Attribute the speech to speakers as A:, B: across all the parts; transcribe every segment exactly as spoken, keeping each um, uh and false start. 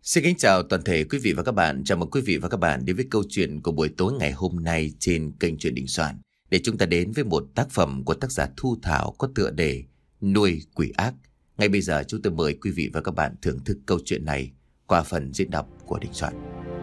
A: Xin kính chào toàn thể quý vị và các bạn. Chào mừng quý vị và các bạn đến với câu chuyện của buổi tối ngày hôm nay trên kênh Truyện Đình Soạn. Để chúng ta đến với một tác phẩm của tác giả Thu Thảo có tựa đề Nuôi Quỷ Ác. Ngay bây giờ chúng tôi mời quý vị và các bạn thưởng thức câu chuyện này qua phần diễn đọc của Đình Soạn.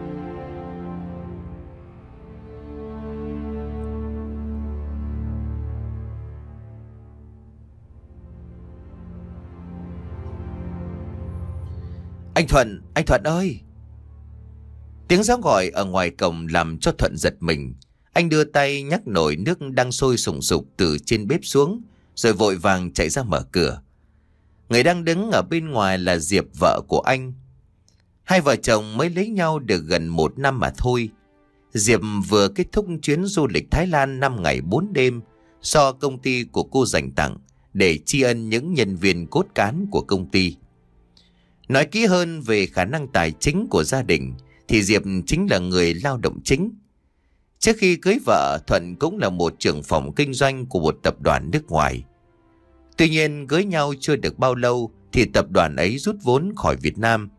A: Anh Thuận, anh Thuận ơi! Tiếng gió gọi ở ngoài cổng làm cho Thuận giật mình. Anh đưa tay nhắc nồi nước đang sôi sùng sục từ trên bếp xuống, rồi vội vàng chạy ra mở cửa. Người đang đứng ở bên ngoài là Diệp, vợ của anh. Hai vợ chồng mới lấy nhau được gần một năm mà thôi. Diệp vừa kết thúc chuyến du lịch Thái Lan năm ngày bốn đêm do công ty của cô dành tặng để tri ân những nhân viên cốt cán của công ty. Nói kỹ hơn về khả năng tài chính của gia đình thì Diệp chính là người lao động chính. Trước khi cưới vợ, Thuận cũng là một trưởng phòng kinh doanh của một tập đoàn nước ngoài. Tuy nhiên cưới nhau chưa được bao lâu thì tập đoàn ấy rút vốn khỏi Việt Nam.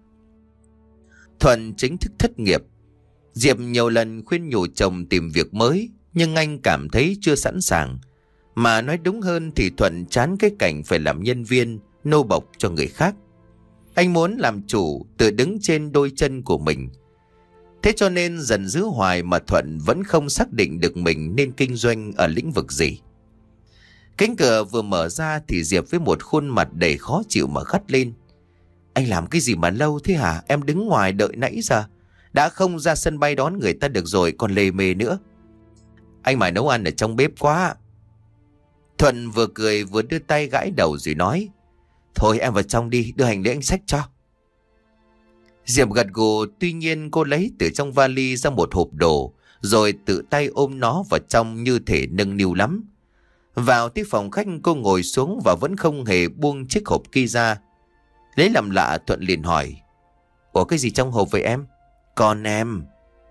A: Thuận chính thức thất nghiệp. Diệp nhiều lần khuyên nhủ chồng tìm việc mới, nhưng anh cảm thấy chưa sẵn sàng. Mà nói đúng hơn thì Thuận chán cái cảnh phải làm nhân viên, nô bộc cho người khác. Anh muốn làm chủ, tự đứng trên đôi chân của mình. Thế cho nên dần giữ hoài mà Thuận vẫn không xác định được mình nên kinh doanh ở lĩnh vực gì. Cánh cửa vừa mở ra thì Diệp với một khuôn mặt đầy khó chịu mà gắt lên. Anh làm cái gì mà lâu thế hả? Em đứng ngoài đợi nãy giờ. Đã không ra sân bay đón người ta được rồi còn lề mề nữa. Anh mải nấu ăn ở trong bếp quá. Thuận vừa cười vừa đưa tay gãi đầu rồi nói. Thôi em vào trong đi, đưa hành lý anh xách cho. Diệp gật gù, tuy nhiên cô lấy từ trong vali ra một hộp đồ, rồi tự tay ôm nó vào trong như thể nâng niu lắm. Vào tới phòng khách cô ngồi xuống và vẫn không hề buông chiếc hộp kia ra. Lấy làm lạ Thuận liền hỏi. Ủa cái gì trong hộp vậy em? Còn em.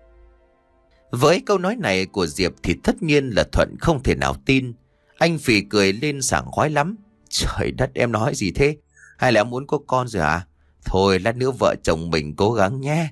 A: Với câu nói này của Diệp thì tất nhiên là Thuận không thể nào tin. Anh phì cười lên sảng khoái lắm. Trời đất, em nói gì thế? Hay là em muốn có con rồi hả? Thôi lát nữa vợ chồng mình cố gắng nhé.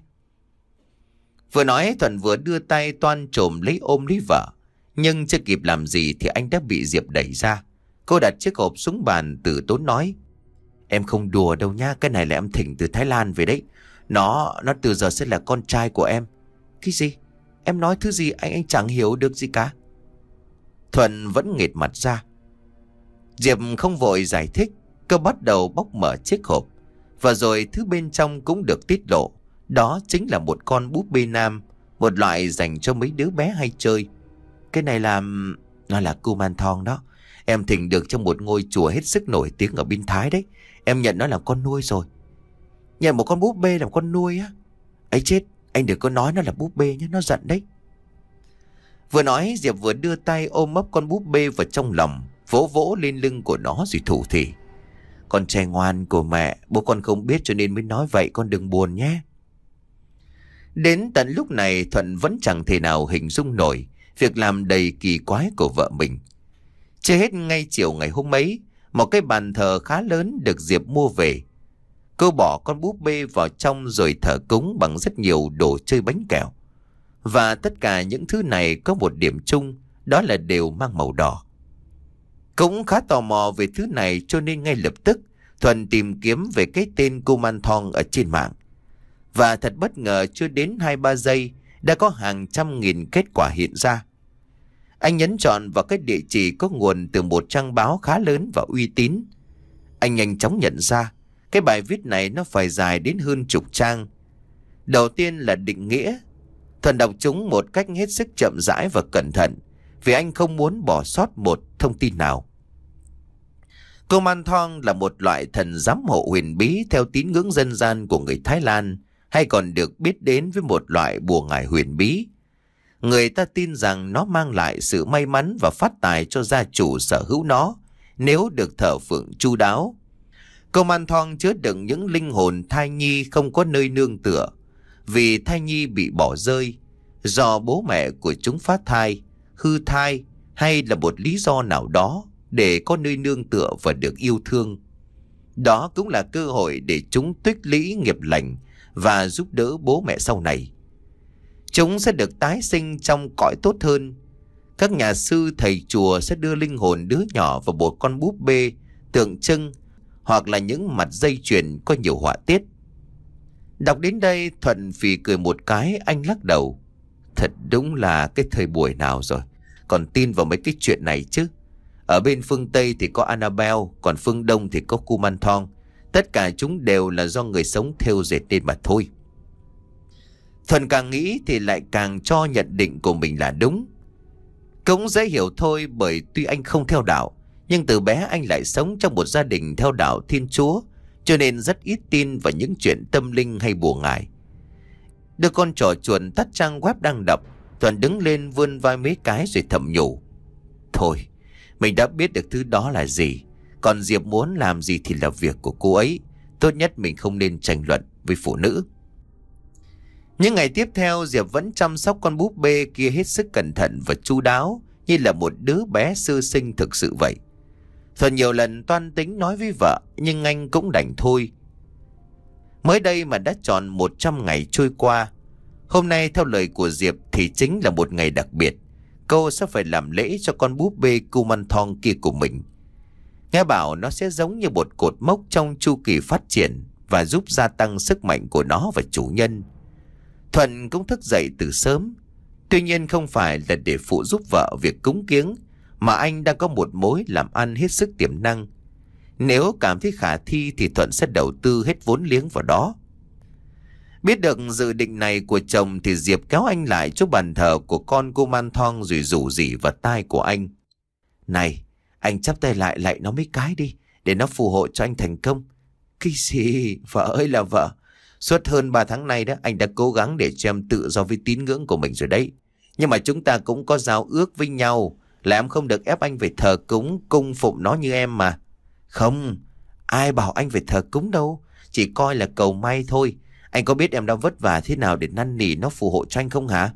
A: Vừa nói Thuận vừa đưa tay toan trồm lấy ôm lấy vợ. Nhưng chưa kịp làm gì thì anh đã bị Diệp đẩy ra. Cô đặt chiếc hộp xuống bàn từ tốn nói. Em không đùa đâu nha, cái này là em thỉnh từ Thái Lan về đấy. Nó, nó từ giờ sẽ là con trai của em. Cái gì? Em nói thứ gì anh anh chẳng hiểu được gì cả. Thuận vẫn nghệt mặt ra. Diệp không vội giải thích. Cô bắt đầu bóc mở chiếc hộp. Và rồi thứ bên trong cũng được tiết lộ. Đó chính là một con búp bê nam. Một loại dành cho mấy đứa bé hay chơi. Cái này là... Nó là Kumanthong đó. Em thỉnh được trong một ngôi chùa hết sức nổi tiếng ở bên Thái đấy. Em nhận nó làm con nuôi rồi. Nhận một con búp bê làm con nuôi á? Ấy chết, anh đừng có nói nó là búp bê nhé, nó giận đấy. Vừa nói Diệp vừa đưa tay ôm ấp con búp bê vào trong lòng, vỗ vỗ lên lưng của nó rồi thủ thỉ. Con trai ngoan của mẹ, bố con không biết cho nên mới nói vậy, con đừng buồn nhé. Đến tận lúc này Thuận vẫn chẳng thể nào hình dung nổi việc làm đầy kỳ quái của vợ mình. Chưa hết ngay chiều ngày hôm ấy, một cái bàn thờ khá lớn được Diệp mua về. Cô bỏ con búp bê vào trong rồi thờ cúng bằng rất nhiều đồ chơi bánh kẹo. Và tất cả những thứ này có một điểm chung, đó là đều mang màu đỏ. Cũng khá tò mò về thứ này cho nên ngay lập tức Thuận tìm kiếm về cái tên Kumanthong ở trên mạng. Và thật bất ngờ chưa đến hai ba giây đã có hàng trăm nghìn kết quả hiện ra. Anh nhấn chọn vào cái địa chỉ có nguồn từ một trang báo khá lớn và uy tín. Anh nhanh chóng nhận ra cái bài viết này nó phải dài đến hơn chục trang. Đầu tiên là định nghĩa. Thuận đọc chúng một cách hết sức chậm rãi và cẩn thận vì anh không muốn bỏ sót một thông tin nào. Kumanthong là một loại thần giám hộ huyền bí theo tín ngưỡng dân gian của người Thái Lan, hay còn được biết đến với một loại bùa ngải huyền bí. Người ta tin rằng nó mang lại sự may mắn và phát tài cho gia chủ sở hữu nó nếu được thờ phượng chu đáo. Kumanthong chứa đựng những linh hồn thai nhi không có nơi nương tựa vì thai nhi bị bỏ rơi do bố mẹ của chúng phá thai, hư thai hay là một lý do nào đó để có nơi nương tựa và được yêu thương. Đó cũng là cơ hội để chúng tích lũy nghiệp lành và giúp đỡ bố mẹ sau này. Chúng sẽ được tái sinh trong cõi tốt hơn. Các nhà sư thầy chùa sẽ đưa linh hồn đứa nhỏ vào một con búp bê tượng trưng, hoặc là những mặt dây chuyền có nhiều họa tiết. Đọc đến đây Thuận phì cười một cái, anh lắc đầu. Thật đúng là cái thời buổi nào rồi còn tin vào mấy cái chuyện này chứ. Ở bên phương Tây thì có Annabelle, còn phương Đông thì có Kumanthong. Tất cả chúng đều là do người sống thêu dệt nên mà thôi. Thuận càng nghĩ thì lại càng cho nhận định của mình là đúng. Cũng dễ hiểu thôi, bởi tuy anh không theo đạo, nhưng từ bé anh lại sống trong một gia đình theo đạo Thiên Chúa, cho nên rất ít tin vào những chuyện tâm linh hay bùa ngải. Đưa con trò chuồn tắt trang web đang đọc, Thuận đứng lên vươn vai mấy cái rồi thầm nhủ. Thôi, mình đã biết được thứ đó là gì. Còn Diệp muốn làm gì thì là việc của cô ấy. Tốt nhất mình không nên tranh luận với phụ nữ. Những ngày tiếp theo, Diệp vẫn chăm sóc con búp bê kia hết sức cẩn thận và chu đáo, như là một đứa bé sơ sinh thực sự vậy. Thuận nhiều lần toan tính nói với vợ, nhưng anh cũng đành thôi. Mới đây mà đã tròn một trăm ngày trôi qua. Hôm nay theo lời của Diệp thì chính là một ngày đặc biệt. Cô sẽ phải làm lễ cho con búp bê Kumanthong kia của mình. Nghe bảo nó sẽ giống như một cột mốc trong chu kỳ phát triển và giúp gia tăng sức mạnh của nó và chủ nhân. Thuận cũng thức dậy từ sớm. Tuy nhiên không phải là để phụ giúp vợ việc cúng kiếng, mà anh đang có một mối làm ăn hết sức tiềm năng. Nếu cảm thấy khả thi thì Thuận sẽ đầu tư hết vốn liếng vào đó. Biết được dự định này của chồng thì Diệp kéo anh lại chỗ bàn thờ của con Kumanthong rồi rủ rỉ vào tai của anh. Này, anh chắp tay lại lại nó mấy cái đi, để nó phù hộ cho anh thành công. Cái gì? Vợ ơi là vợ. Suốt hơn ba tháng nay đó, anh đã cố gắng để cho em tự do với tín ngưỡng của mình rồi đấy. Nhưng mà chúng ta cũng có giao ước với nhau là em không được ép anh phải thờ cúng cung phụng nó như em mà. Không, ai bảo anh phải thờ cúng đâu, chỉ coi là cầu may thôi. Anh có biết em đang vất vả thế nào để năn nỉ nó phù hộ cho anh không hả?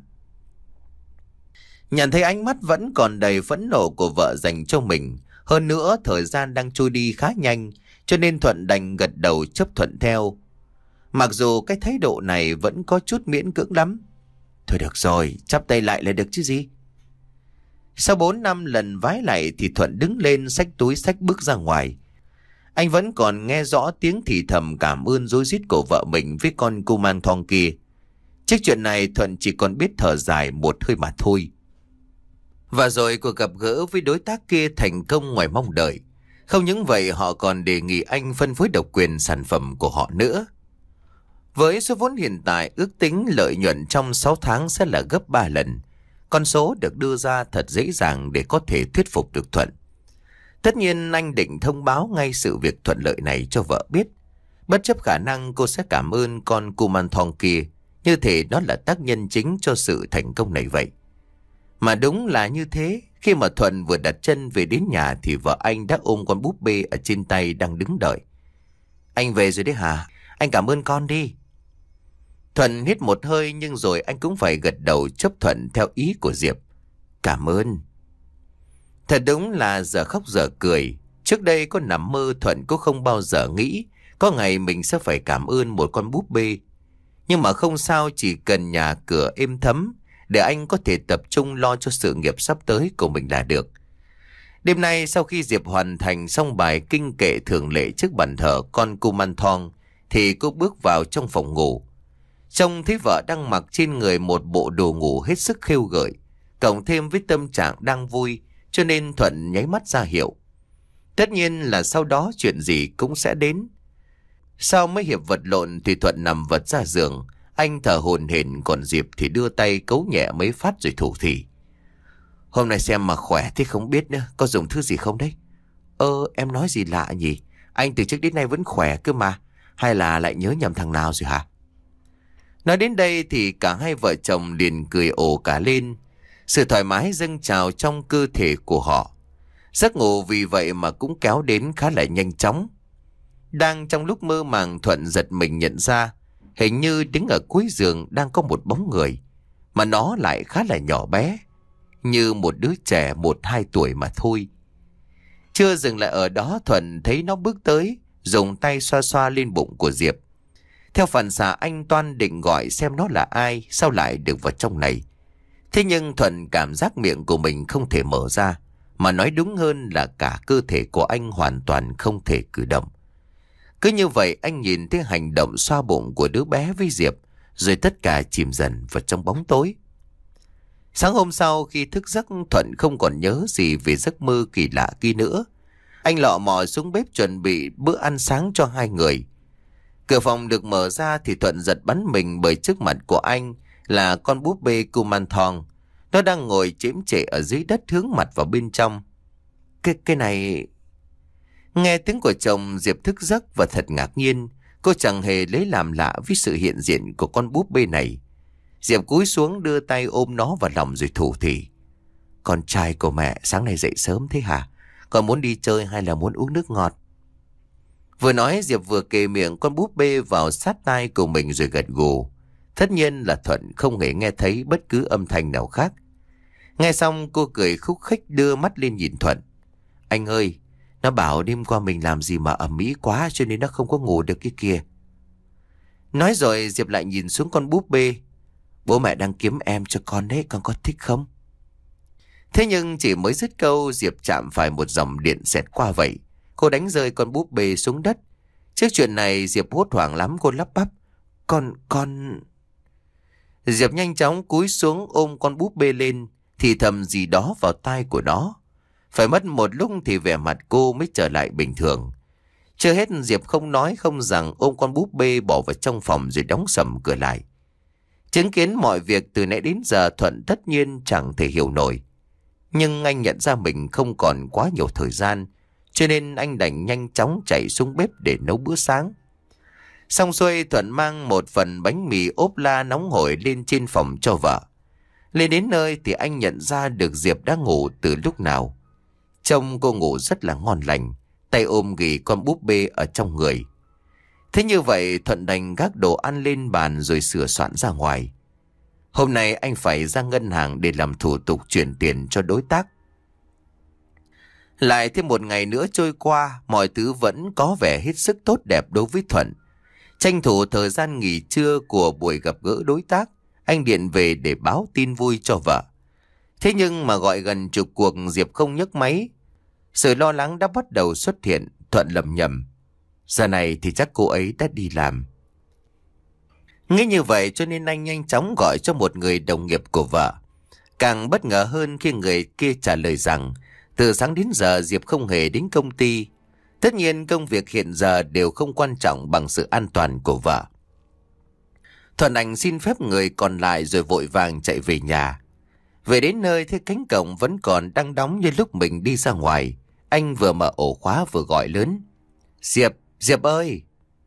A: Nhận thấy ánh mắt vẫn còn đầy phẫn nộ của vợ dành cho mình, hơn nữa thời gian đang trôi đi khá nhanh, cho nên Thuận đành gật đầu chấp thuận theo. Mặc dù cái thái độ này vẫn có chút miễn cưỡng lắm. Thôi được rồi, chắp tay lại là được chứ gì. Sau bốn năm lần vái lại thì Thuận đứng lên xách túi xách bước ra ngoài. Anh vẫn còn nghe rõ tiếng thì thầm cảm ơn rối rít của vợ mình với con Kumanthong kia. Trước chuyện này Thuận chỉ còn biết thở dài một hơi mà thôi. Và rồi cuộc gặp gỡ với đối tác kia thành công ngoài mong đợi. Không những vậy, họ còn đề nghị anh phân phối độc quyền sản phẩm của họ nữa. Với số vốn hiện tại, ước tính lợi nhuận trong sáu tháng sẽ là gấp ba lần. Con số được đưa ra thật dễ dàng để có thể thuyết phục được Thuận. Tất nhiên anh định thông báo ngay sự việc thuận lợi này cho vợ biết. Bất chấp khả năng cô sẽ cảm ơn con Kumanthong kia, như thể nó là tác nhân chính cho sự thành công này vậy. Mà đúng là như thế, khi mà Thuận vừa đặt chân về đến nhà thì vợ anh đã ôm con búp bê ở trên tay đang đứng đợi. Anh về rồi đấy hả? Anh cảm ơn con đi. Thuận hít một hơi nhưng rồi anh cũng phải gật đầu chấp thuận theo ý của Diệp. Cảm ơn. Thật đúng là giờ khóc giờ cười. Trước đây có nằm mơ Thuận cũng không bao giờ nghĩ có ngày mình sẽ phải cảm ơn một con búp bê. Nhưng mà không sao, chỉ cần nhà cửa êm thấm để anh có thể tập trung lo cho sự nghiệp sắp tới của mình là được. Đêm nay sau khi Diệp hoàn thành xong bài kinh kệ thường lệ trước bàn thờ con Kumanthong thì cô bước vào trong phòng ngủ. Trông thấy vợ đang mặc trên người một bộ đồ ngủ hết sức khêu gợi, cộng thêm với tâm trạng đang vui, cho nên Thuận nháy mắt ra hiệu. Tất nhiên là sau đó chuyện gì cũng sẽ đến. Sau mấy hiệp vật lộn thì Thuận nằm vật ra giường. Anh thở hổn hển, còn Diệp thì đưa tay cấu nhẹ mấy phát rồi thủ thỉ. Hôm nay xem mà khỏe thế không biết nữa, có dùng thứ gì không đấy? Ơ, em nói gì lạ nhỉ? Anh từ trước đến nay vẫn khỏe cơ mà. Hay là lại nhớ nhầm thằng nào rồi hả? Nói đến đây thì cả hai vợ chồng liền cười ồ cả lên. Sự thoải mái dâng trào trong cơ thể của họ. Giấc ngủ vì vậy mà cũng kéo đến khá là nhanh chóng. Đang trong lúc mơ màng, Thuận giật mình nhận ra hình như đứng ở cuối giường đang có một bóng người, mà nó lại khá là nhỏ bé, như một đứa trẻ một hai tuổi mà thôi. Chưa dừng lại ở đó, Thuận thấy nó bước tới, dùng tay xoa xoa lên bụng của Diệp. Theo phản xạ anh Toan định gọi xem nó là ai, sao lại được vào trong này. Thế nhưng Thuận cảm giác miệng của mình không thể mở ra, mà nói đúng hơn là cả cơ thể của anh hoàn toàn không thể cử động. Cứ như vậy anh nhìn thấy hành động xoa bụng của đứa bé với Diệp, rồi tất cả chìm dần vào trong bóng tối. Sáng hôm sau khi thức giấc, Thuận không còn nhớ gì về giấc mơ kỳ lạ kia nữa. Anh lọ mò xuống bếp chuẩn bị bữa ăn sáng cho hai người. Cửa phòng được mở ra thì Thuận giật bắn mình bởi trước mặt của anh là con búp bê Kumanthong. Nó đang ngồi chễm chệ ở dưới đất hướng mặt vào bên trong. Cái, cái này... Nghe tiếng của chồng, Diệp thức giấc và thật ngạc nhiên. Cô chẳng hề lấy làm lạ với sự hiện diện của con búp bê này. Diệp cúi xuống đưa tay ôm nó vào lòng rồi thủ thỉ. Con trai của mẹ sáng nay dậy sớm thế hả? Con muốn đi chơi hay là muốn uống nước ngọt? Vừa nói Diệp vừa kề miệng con búp bê vào sát tai của mình rồi gật gù. Tất nhiên là Thuận không hề nghe thấy bất cứ âm thanh nào khác. Nghe xong cô cười khúc khích đưa mắt lên nhìn Thuận. Anh ơi, nó bảo đêm qua mình làm gì mà ầm ĩ quá cho nên nó không có ngủ được cái kia. Nói rồi Diệp lại nhìn xuống con búp bê. Bố mẹ đang kiếm em cho con đấy, con có thích không? Thế nhưng chỉ mới dứt câu, Diệp chạm phải một dòng điện xẹt qua vậy. Cô đánh rơi con búp bê xuống đất. Trước chuyện này Diệp hốt hoảng lắm, cô lắp bắp. Con, con... Diệp nhanh chóng cúi xuống ôm con búp bê lên, thì thầm gì đó vào tai của nó. Phải mất một lúc thì vẻ mặt cô mới trở lại bình thường. Chưa hết Diệp không nói không rằng ôm con búp bê bỏ vào trong phòng rồi đóng sầm cửa lại. Chứng kiến mọi việc từ nãy đến giờ, Thuận tất nhiên chẳng thể hiểu nổi. Nhưng anh nhận ra mình không còn quá nhiều thời gian, cho nên anh đành nhanh chóng chạy xuống bếp để nấu bữa sáng. Xong xuôi Thuận mang một phần bánh mì ốp la nóng hổi lên trên phòng cho vợ. Lên đến nơi thì anh nhận ra được Diệp đã ngủ từ lúc nào. Trông cô ngủ rất là ngon lành, tay ôm ghì con búp bê ở trong người. Thế như vậy Thuận đành gác đồ ăn lên bàn rồi sửa soạn ra ngoài. Hôm nay anh phải ra ngân hàng để làm thủ tục chuyển tiền cho đối tác. Lại thêm một ngày nữa trôi qua, mọi thứ vẫn có vẻ hết sức tốt đẹp đối với Thuận. Tranh thủ thời gian nghỉ trưa của buổi gặp gỡ đối tác, anh điện về để báo tin vui cho vợ. Thế nhưng mà gọi gần chục cuộc Diệp không nhấc máy. Sự lo lắng đã bắt đầu xuất hiện. Thuận lầm nhầm. Giờ này thì chắc cô ấy đã đi làm. Nghĩ như vậy cho nên anh nhanh chóng gọi cho một người đồng nghiệp của vợ. Càng bất ngờ hơn khi người kia trả lời rằng từ sáng đến giờ Diệp không hề đến công ty. Tất nhiên công việc hiện giờ đều không quan trọng bằng sự an toàn của vợ. Thuận Anh xin phép người còn lại rồi vội vàng chạy về nhà. Về đến nơi thấy cánh cổng vẫn còn đang đóng như lúc mình đi ra ngoài. Anh vừa mở ổ khóa vừa gọi lớn. Diệp, Diệp ơi!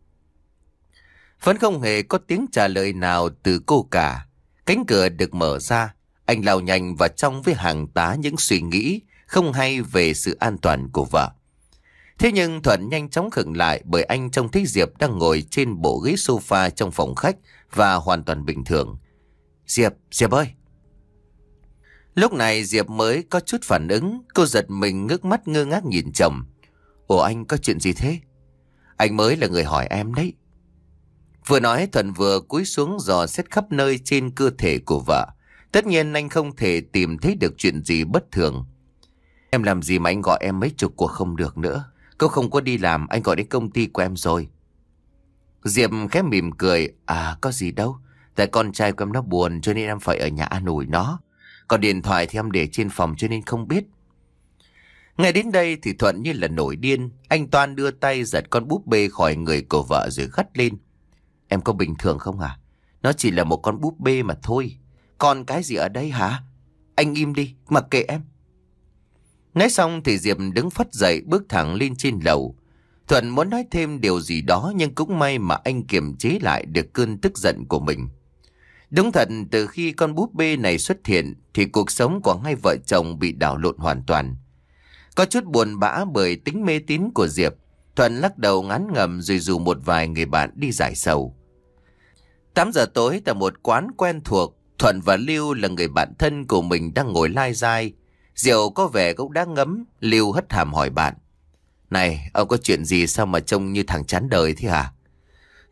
A: Vẫn không hề có tiếng trả lời nào từ cô cả. Cánh cửa được mở ra. Anh lao nhanh vào trong với hàng tá những suy nghĩ không hay về sự an toàn của vợ. Thế nhưng Thuận nhanh chóng khựng lại bởi anh trông thấy Diệp đang ngồi trên bộ ghế sofa trong phòng khách và hoàn toàn bình thường. Diệp, Diệp ơi! Lúc này Diệp mới có chút phản ứng. Cô giật mình ngước mắt ngơ ngác nhìn chồng. Ủa anh có chuyện gì thế? Anh mới là người hỏi em đấy. Vừa nói Thuận vừa cúi xuống dò xét khắp nơi trên cơ thể của vợ. Tất nhiên anh không thể tìm thấy được chuyện gì bất thường. Em làm gì mà anh gọi em mấy chục cuộc không được nữa. Cô không có đi làm, anh gọi đến công ty của em rồi. Diệp khẽ mỉm cười. À có gì đâu. Tại con trai của em nó buồn cho nên em phải ở nhà an ủi nó. Còn điện thoại thì em để trên phòng cho nên không biết. Ngay đến đây thì Thuận như là nổi điên. Anh toan đưa tay giật con búp bê khỏi người của vợ rồi gắt lên. Em có bình thường không hả? Nó chỉ là một con búp bê mà thôi. Còn cái gì ở đây hả? Anh im đi, mặc kệ em. Nói xong thì Diệp đứng phắt dậy bước thẳng lên trên lầu. Thuận muốn nói thêm điều gì đó nhưng cũng may mà anh kiềm chế lại được cơn tức giận của mình. Đúng thật, từ khi con búp bê này xuất hiện thì cuộc sống của hai vợ chồng bị đảo lộn hoàn toàn. Có chút buồn bã bởi tính mê tín của Diệp, Thuận lắc đầu ngán ngẩm rồi rủ một vài người bạn đi giải sầu. tám giờ tối tại một quán quen thuộc, Thuận và Lưu là người bạn thân của mình đang ngồi lai dai. Rượu có vẻ cũng đã ngấm, Lưu hất hàm hỏi bạn. Này, ông có chuyện gì sao mà trông như thằng chán đời thế hả?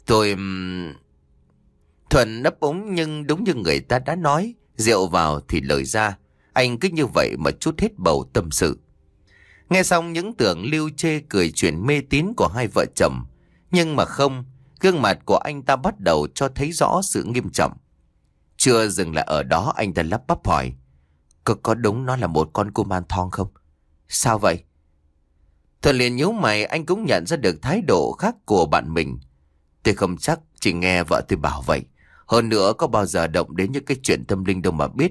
A: Tôi... ừm, Thuận ấp úng nhưng đúng như người ta đã nói, rượu vào thì lời ra. Anh cứ như vậy mà trút hết bầu tâm sự. Nghe xong những tưởng Lưu chê cười chuyện mê tín của hai vợ chồng. Nhưng mà không, gương mặt của anh ta bắt đầu cho thấy rõ sự nghiêm trọng. Chưa dừng lại ở đó, anh ta lắp bắp hỏi. Có, có đúng nó là một con kuman thong không? Sao vậy? Thuận liền nhíu mày, anh cũng nhận ra được thái độ khác của bạn mình. Tôi không chắc, chỉ nghe vợ tôi bảo vậy. Hơn nữa có bao giờ động đến những cái chuyện tâm linh đâu mà biết.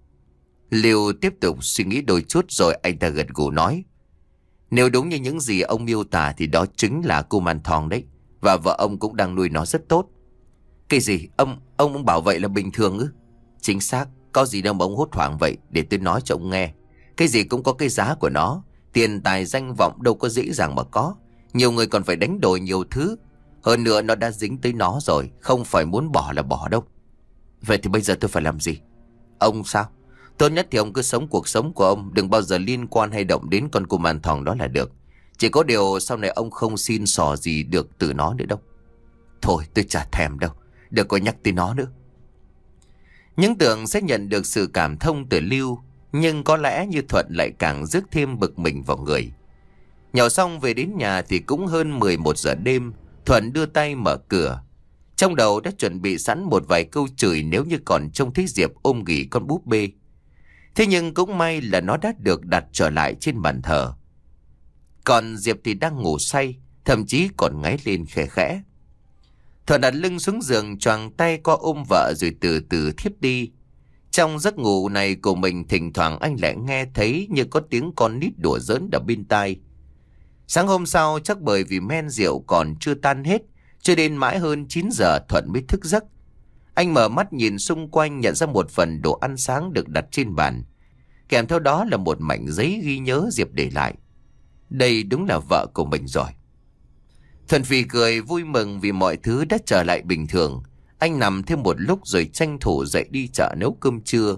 A: Lưu tiếp tục suy nghĩ đôi chút rồi anh ta gật gù nói. Nếu đúng như những gì ông miêu tả thì đó chính là kuman thong đấy. Và vợ ông cũng đang nuôi nó rất tốt. Cái gì? Ông ông ông bảo vậy là bình thường ư? Chính xác, có gì đâu mà ông hốt hoảng vậy, để tôi nói cho ông nghe. Cái gì cũng có cái giá của nó. Tiền tài danh vọng đâu có dễ dàng mà có. Nhiều người còn phải đánh đổi nhiều thứ. Hơn nữa nó đã dính tới nó rồi, không phải muốn bỏ là bỏ đâu. Vậy thì bây giờ tôi phải làm gì? Ông sao? Tốt nhất thì ông cứ sống cuộc sống của ông, đừng bao giờ liên quan hay động đến con kuman thong đó là được. Chỉ có điều sau này ông không xin xỏ gì được từ nó nữa đâu. Thôi tôi chả thèm đâu, đừng có nhắc tới nó nữa. Những tưởng sẽ nhận được sự cảm thông từ Lưu, nhưng có lẽ như Thuận lại càng rước thêm bực mình vào người. Nhậu xong về đến nhà thì cũng hơn mười một giờ đêm. Thuận đưa tay mở cửa. Trong đầu đã chuẩn bị sẵn một vài câu chửi nếu như còn trông thấy Diệp ôm ghì con búp bê. Thế nhưng cũng may là nó đã được đặt trở lại trên bàn thờ. Còn Diệp thì đang ngủ say, thậm chí còn ngáy lên khẽ khẽ. Thuận đặt lưng xuống giường, choàng tay qua ôm vợ rồi từ từ thiếp đi. Trong giấc ngủ này của mình, thỉnh thoảng anh lại nghe thấy như có tiếng con nít đùa giỡn ở bên tai. Sáng hôm sau, chắc bởi vì men rượu còn chưa tan hết, cho đến mãi hơn chín giờ Thuận mới thức giấc. Anh mở mắt nhìn xung quanh, nhận ra một phần đồ ăn sáng được đặt trên bàn. Kèm theo đó là một mảnh giấy ghi nhớ Diệp để lại. Đây đúng là vợ của mình rồi. Thuận phì cười vui mừng vì mọi thứ đã trở lại bình thường. Anh nằm thêm một lúc rồi tranh thủ dậy đi chợ nấu cơm trưa.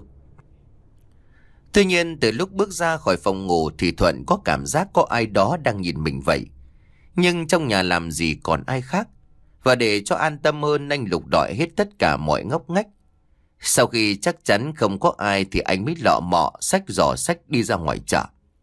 A: Tuy nhiên từ lúc bước ra khỏi phòng ngủ thì Thuận có cảm giác có ai đó đang nhìn mình vậy. Nhưng trong nhà làm gì còn ai khác. Và để cho an tâm hơn, anh lục đọi hết tất cả mọi ngóc ngách. Sau khi chắc chắn không có ai thì anh mới lọ mọ xách giỏ xách đi ra ngoài chợ.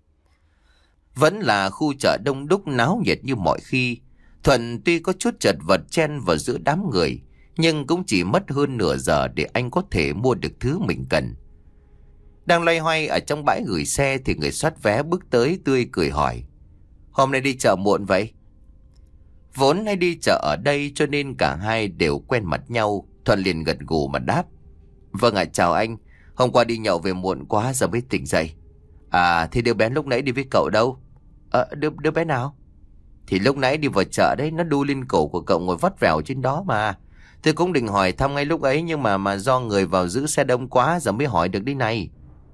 A: Vẫn là khu chợ đông đúc náo nhiệt như mọi khi. Thuận tuy có chút chật vật chen vào giữa đám người, nhưng cũng chỉ mất hơn nửa giờ để anh có thể mua được thứ mình cần. Đang loay hoay ở trong bãi gửi xe thì người soát vé bước tới tươi cười hỏi. Hôm nay đi chợ muộn vậy? Vốn hay đi chợ ở đây cho nên cả hai đều quen mặt nhau. Thuận liền gật gù mà đáp. Vâng ạ, chào anh. Hôm qua đi nhậu về muộn quá giờ mới tỉnh dậy. À thì đứa bé lúc nãy đi với cậu đâu? Ờ đứa, đứa bé nào? Thì lúc nãy đi vào chợ đấy, nó đu lên cổ của cậu ngồi vắt vẻo trên đó mà. Tôi cũng định hỏi thăm ngay lúc ấy, nhưng mà mà do người vào giữ xe đông quá giờ mới hỏi được đi này.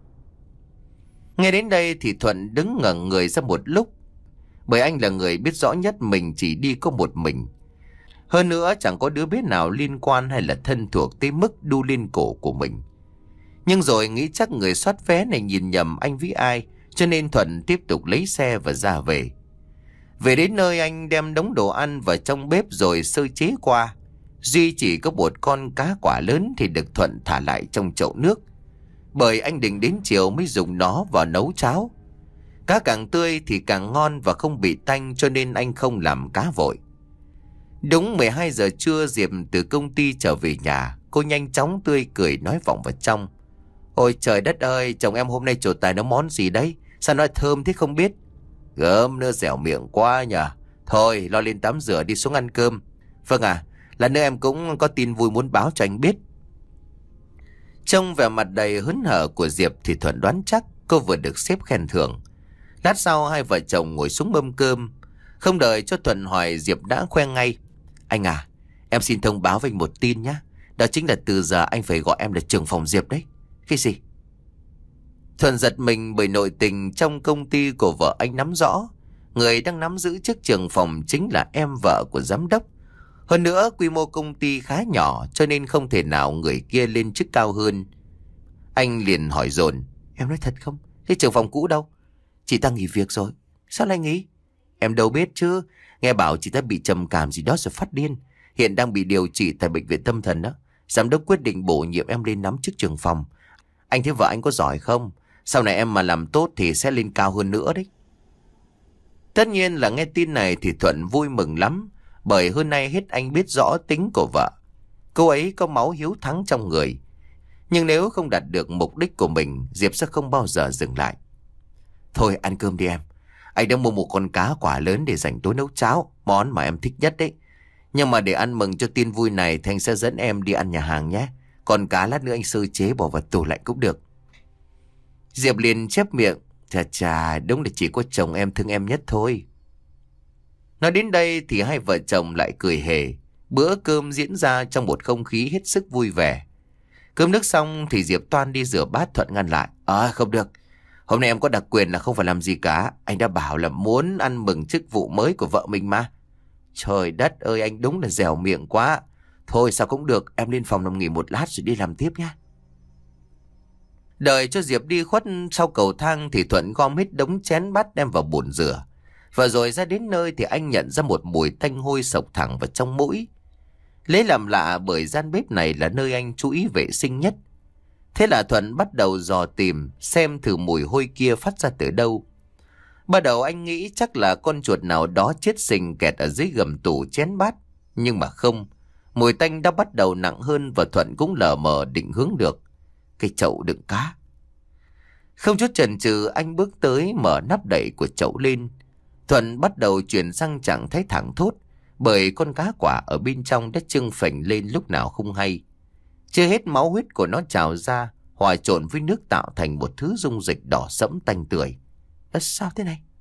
A: Nghe đến đây thì Thuận đứng ngẩn người ra một lúc. Bởi anh là người biết rõ nhất mình chỉ đi có một mình. Hơn nữa chẳng có đứa bé nào liên quan hay là thân thuộc tới mức đu lên cổ của mình. Nhưng rồi nghĩ chắc người soát vé này nhìn nhầm anh với ai, cho nên Thuận tiếp tục lấy xe và ra về. Về đến nơi anh đem đống đồ ăn vào trong bếp rồi sơ chế qua. Duy chỉ có một con cá quả lớn thì được Thuận thả lại trong chậu nước. Bởi anh định đến chiều mới dùng nó vào nấu cháo. Cá càng tươi thì càng ngon và không bị tanh, cho nên anh không làm cá vội. Đúng mười hai giờ trưa, Diệp từ công ty trở về nhà. Cô nhanh chóng tươi cười nói vọng vào trong. Ôi trời đất ơi, chồng em hôm nay trổ tài nấu món gì đấy? Sao nói thơm thế không biết? Gớm nữa, dẻo miệng quá nhỉ. Thôi lo lên tắm rửa đi xuống ăn cơm. Vâng à, lần nữa em cũng có tin vui muốn báo cho anh biết. Trông vẻ mặt đầy hớn hở của Diệp thì Thuận đoán chắc cô vừa được sếp khen thưởng. Lát sau hai vợ chồng ngồi xuống mâm cơm. Không đợi cho Thuận hỏi, Diệp đã khoe ngay. Anh à, em xin thông báo với anh một tin nhé. Đó chính là từ giờ anh phải gọi em là trưởng phòng Diệp đấy. Cái gì? Thuận giật mình bởi nội tình trong công ty của vợ anh nắm rõ. Người đang nắm giữ chức trưởng phòng chính là em vợ của giám đốc. Hơn nữa quy mô công ty khá nhỏ, cho nên không thể nào người kia lên chức cao hơn. Anh liền hỏi dồn. Em nói thật không? Thế trưởng phòng cũ đâu? Chị ta nghỉ việc rồi. Sao lại nghỉ? Em đâu biết chứ. Nghe bảo chị ta bị trầm cảm gì đó rồi phát điên. hiện đang bị điều trị tại bệnh viện tâm thần đó. Giám đốc quyết định bổ nhiệm em lên nắm chức trưởng phòng. Anh thấy vợ anh có giỏi không? Sau này em mà làm tốt thì sẽ lên cao hơn nữa đấy. Tất nhiên là nghe tin này thì Thuận vui mừng lắm, bởi hơn nay hết anh biết rõ tính của vợ. Cô ấy có máu hiếu thắng trong người. Nhưng nếu không đạt được mục đích của mình, Diệp sẽ không bao giờ dừng lại. Thôi ăn cơm đi em. Anh đã mua một con cá quả lớn để dành tối nấu cháo, món mà em thích nhất đấy. Nhưng mà để ăn mừng cho tin vui này thì anh sẽ dẫn em đi ăn nhà hàng nhé. Còn cá lát nữa anh sơ chế bỏ vào tủ lạnh cũng được. Diệp liền chép miệng. Chà chà, đúng là chỉ có chồng em thương em nhất thôi. Nói đến đây thì hai vợ chồng lại cười hề. Bữa cơm diễn ra trong một không khí hết sức vui vẻ. Cơm nước xong thì Diệp toan đi rửa bát. Thuận ngăn lại. À không được, hôm nay em có đặc quyền là không phải làm gì cả. Anh đã bảo là muốn ăn mừng chức vụ mới của vợ mình mà. Trời đất ơi, anh đúng là dẻo miệng quá. Thôi sao cũng được, em lên phòng nằm nghỉ một lát rồi đi làm tiếp nhé. Đợi cho Diệp đi khuất sau cầu thang thì Thuận gom hết đống chén bát đem vào bồn rửa. Và rồi ra đến nơi thì anh nhận ra một mùi tanh hôi sộc thẳng vào trong mũi. Lấy làm lạ bởi gian bếp này là nơi anh chú ý vệ sinh nhất. Thế là Thuận bắt đầu dò tìm xem thử mùi hôi kia phát ra từ đâu. Bắt đầu anh nghĩ chắc là con chuột nào đó chết sình kẹt ở dưới gầm tủ chén bát. Nhưng mà không, mùi tanh đã bắt đầu nặng hơn và Thuận cũng lờ mờ định hướng được cái chậu đựng cá. Không chút chần chừ anh bước tới mở nắp đậy của chậu lên. Thuận bắt đầu chuyển sang trạng thái thẳng thốt, bởi con cá quả ở bên trong đã trưng phình lên lúc nào không hay. Chưa hết máu huyết của nó trào ra, hòa trộn với nước tạo thành một thứ dung dịch đỏ sẫm tanh tưởi. À, sao thế này?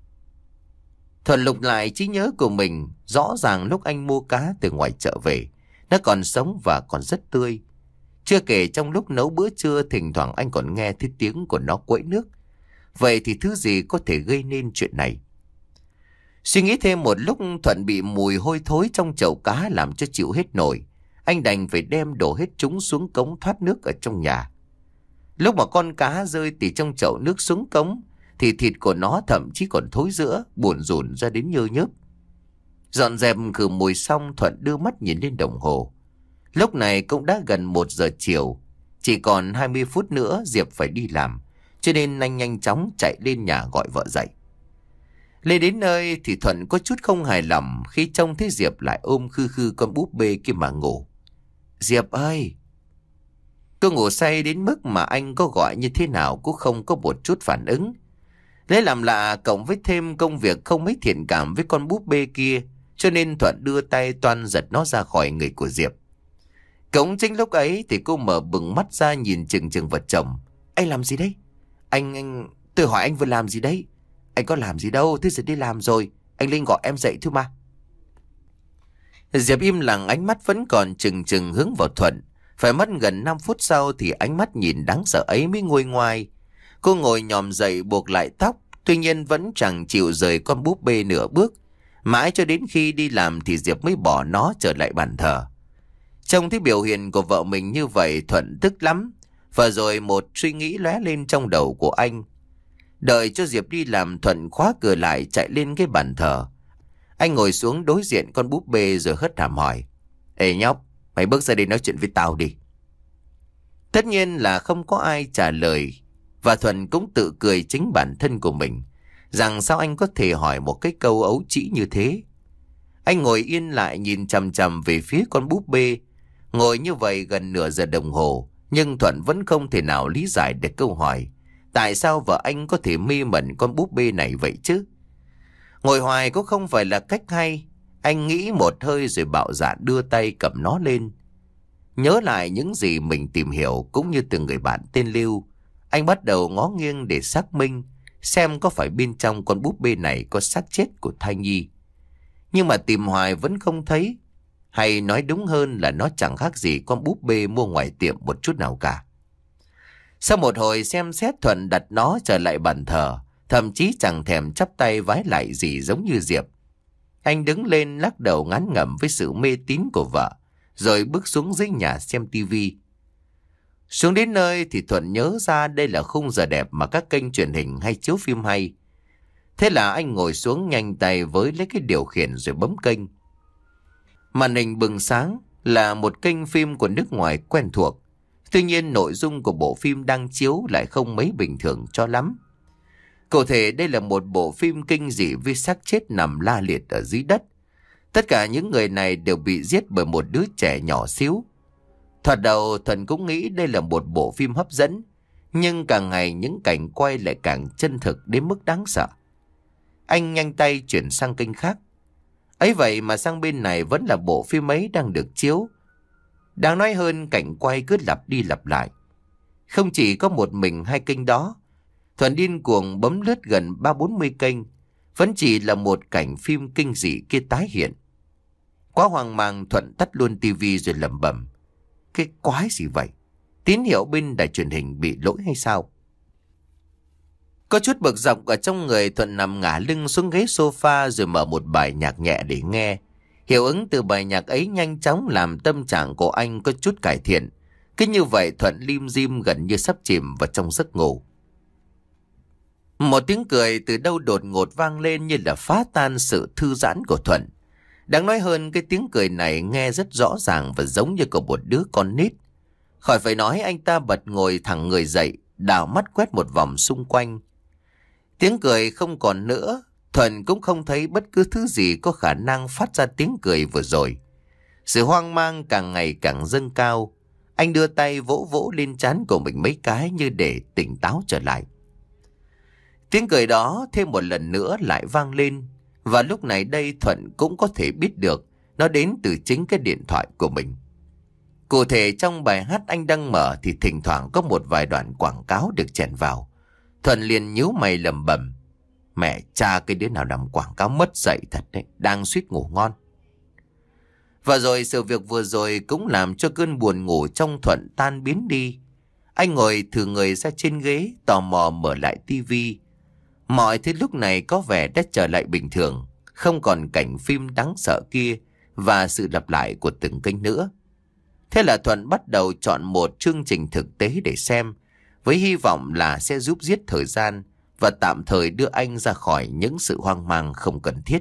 A: Thuận lục lại trí nhớ của mình. Rõ ràng lúc anh mua cá từ ngoài chợ về, nó còn sống và còn rất tươi. Chưa kể trong lúc nấu bữa trưa, thỉnh thoảng anh còn nghe thấy tiếng của nó quẫy nước. Vậy thì thứ gì có thể gây nên chuyện này? Suy nghĩ thêm một lúc, Thuận bị mùi hôi thối trong chậu cá làm cho chịu hết nổi. Anh đành phải đem đổ hết chúng xuống cống thoát nước ở trong nhà. Lúc mà con cá rơi từ trong chậu nước xuống cống thì thịt của nó thậm chí còn thối rữa, buồn rùn ra đến nhơ nhớp. Dọn dẹp khử mùi xong, Thuận đưa mắt nhìn lên đồng hồ. Lúc này cũng đã gần một giờ chiều. Chỉ còn hai mươi phút nữa Diệp phải đi làm, cho nên anh nhanh chóng chạy lên nhà gọi vợ dậy. Lên đến nơi thì Thuận có chút không hài lòng khi trông thấy Diệp lại ôm khư khư con búp bê kia mà ngủ. Diệp ơi! Cô ngủ say đến mức mà anh có gọi như thế nào cũng không có một chút phản ứng. Lấy làm lạ cộng với thêm công việc không mấy thiện cảm với con búp bê kia, cho nên Thuận đưa tay toan giật nó ra khỏi người của Diệp. Cũng chính lúc ấy thì cô mở bừng mắt ra nhìn chừng chừng vào chồng. Anh làm gì đấy? Anh, anh... Tôi hỏi anh vừa làm gì đấy? Anh có làm gì đâu, thế giờ đi làm rồi. Anh Linh gọi em dậy thôi mà. Diệp im lặng, ánh mắt vẫn còn chừng chừng hướng vào Thuận. Phải mất gần năm phút sau thì ánh mắt nhìn đáng sợ ấy mới nguôi ngoai. Cô ngồi nhòm dậy buộc lại tóc, tuy nhiên vẫn chẳng chịu rời con búp bê nửa bước. Mãi cho đến khi đi làm thì Diệp mới bỏ nó trở lại bàn thờ. Trông thấy biểu hiện của vợ mình như vậy, Thuận tức lắm. Và rồi một suy nghĩ lóe lên trong đầu của anh. Đợi cho Diệp đi làm, Thuận khóa cửa lại chạy lên cái bàn thờ. Anh ngồi xuống đối diện con búp bê rồi hất hàm hỏi. Ê nhóc, mày bước ra đây nói chuyện với tao đi. Tất nhiên là không có ai trả lời. Và Thuận cũng tự cười chính bản thân của mình, rằng sao anh có thể hỏi một cái câu ấu trĩ như thế. Anh ngồi yên lại nhìn chằm chằm về phía con búp bê. Ngồi như vậy gần nửa giờ đồng hồ, nhưng Thuận vẫn không thể nào lý giải được câu hỏi. Tại sao vợ anh có thể mê mẩn con búp bê này vậy chứ? Ngồi hoài cũng không phải là cách hay. Anh nghĩ một hơi rồi bạo dạn đưa tay cầm nó lên. Nhớ lại những gì mình tìm hiểu cũng như từng người bạn tên Lưu. Anh bắt đầu ngó nghiêng để xác minh xem có phải bên trong con búp bê này có xác chết của thai nhi. Nhưng mà tìm hoài vẫn không thấy. Hay nói đúng hơn là nó chẳng khác gì con búp bê mua ngoài tiệm một chút nào cả. Sau một hồi xem xét, Thuận đặt nó trở lại bàn thờ, thậm chí chẳng thèm chắp tay vái lại gì giống như Diệp. Anh đứng lên lắc đầu ngán ngẩm với sự mê tín của vợ, rồi bước xuống dưới nhà xem tivi. Xuống đến nơi thì Thuận nhớ ra đây là khung giờ đẹp mà các kênh truyền hình hay chiếu phim hay. Thế là anh ngồi xuống nhanh tay với lấy cái điều khiển rồi bấm kênh. Màn hình bừng sáng là một kênh phim của nước ngoài quen thuộc. Tuy nhiên nội dung của bộ phim đang chiếu lại không mấy bình thường cho lắm. Cụ thể đây là một bộ phim kinh dị với xác chết nằm la liệt ở dưới đất. Tất cả những người này đều bị giết bởi một đứa trẻ nhỏ xíu. Thoạt đầu Thuận cũng nghĩ đây là một bộ phim hấp dẫn, nhưng càng ngày những cảnh quay lại càng chân thực đến mức đáng sợ. Anh nhanh tay chuyển sang kênh khác. Ấy vậy mà sang bên này vẫn là bộ phim ấy đang được chiếu. Đáng nói hơn, cảnh quay cứ lặp đi lặp lại. Không chỉ có một mình hai kênh đó, Thuận điên cuồng bấm lướt gần ba bốn mươi kênh, vẫn chỉ là một cảnh phim kinh dị kia tái hiện. Quá hoang mang, Thuận tắt luôn tivi rồi lẩm bẩm: cái quái gì vậy? Tín hiệu bên đài truyền hình bị lỗi hay sao? Có chút bực dọc ở trong người, Thuận nằm ngả lưng xuống ghế sofa rồi mở một bài nhạc nhẹ để nghe. Hiệu ứng từ bài nhạc ấy nhanh chóng làm tâm trạng của anh có chút cải thiện. Cứ như vậy Thuận lim dim gần như sắp chìm vào trong giấc ngủ. Một tiếng cười từ đâu đột ngột vang lên như là phá tan sự thư giãn của Thuận. Đáng nói hơn, cái tiếng cười này nghe rất rõ ràng và giống như của một đứa con nít. Khỏi phải nói, anh ta bật ngồi thẳng người dậy, đảo mắt quét một vòng xung quanh. Tiếng cười không còn nữa, Thuận cũng không thấy bất cứ thứ gì có khả năng phát ra tiếng cười vừa rồi. Sự hoang mang càng ngày càng dâng cao. Anh đưa tay vỗ vỗ lên trán của mình mấy cái như để tỉnh táo trở lại. Tiếng cười đó thêm một lần nữa lại vang lên. Và lúc này đây Thuận cũng có thể biết được nó đến từ chính cái điện thoại của mình. Cụ thể trong bài hát anh đang mở thì thỉnh thoảng có một vài đoạn quảng cáo được chèn vào. Thuận liền nhíu mày lẩm bẩm: mẹ cha, cái đứa nào làm quảng cáo mất dạy thật đấy, đang suýt ngủ ngon. Và rồi sự việc vừa rồi cũng làm cho cơn buồn ngủ trong Thuận tan biến đi. Anh ngồi thử người ra trên ghế, tò mò mở lại tivi. Mọi thứ lúc này có vẻ đã trở lại bình thường, không còn cảnh phim đáng sợ kia và sự lặp lại của từng kênh nữa. Thế là Thuận bắt đầu chọn một chương trình thực tế để xem, với hy vọng là sẽ giúp giết thời gian và tạm thời đưa anh ra khỏi những sự hoang mang không cần thiết.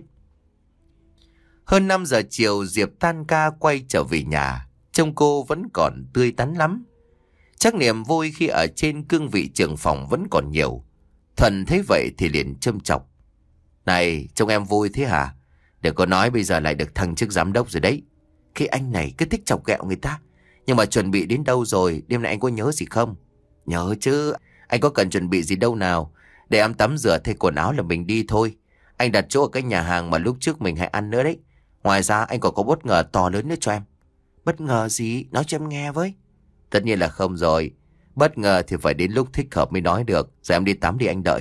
A: Hơn năm giờ chiều, Diệp tan ca quay trở về nhà. Trông cô vẫn còn tươi tắn lắm. Chắc niềm vui khi ở trên cương vị trưởng phòng vẫn còn nhiều. Thuận thấy vậy thì liền châm chọc: này, trông em vui thế hả? Đừng có nói bây giờ lại được thăng chức giám đốc rồi đấy. Cái anh này cứ thích chọc ghẹo người ta. Nhưng mà chuẩn bị đến đâu rồi? Đêm nay anh có nhớ gì không? Nhớ chứ, anh có cần chuẩn bị gì đâu nào. Để em tắm rửa thay quần áo là mình đi thôi. Anh đặt chỗ ở cái nhà hàng mà lúc trước mình hay ăn nữa đấy. Ngoài ra anh còn có bất ngờ to lớn nữa cho em. Bất ngờ gì? Nói cho em nghe với. Tất nhiên là không rồi. Bất ngờ thì phải đến lúc thích hợp mới nói được. Giờ em đi tắm đi, anh đợi.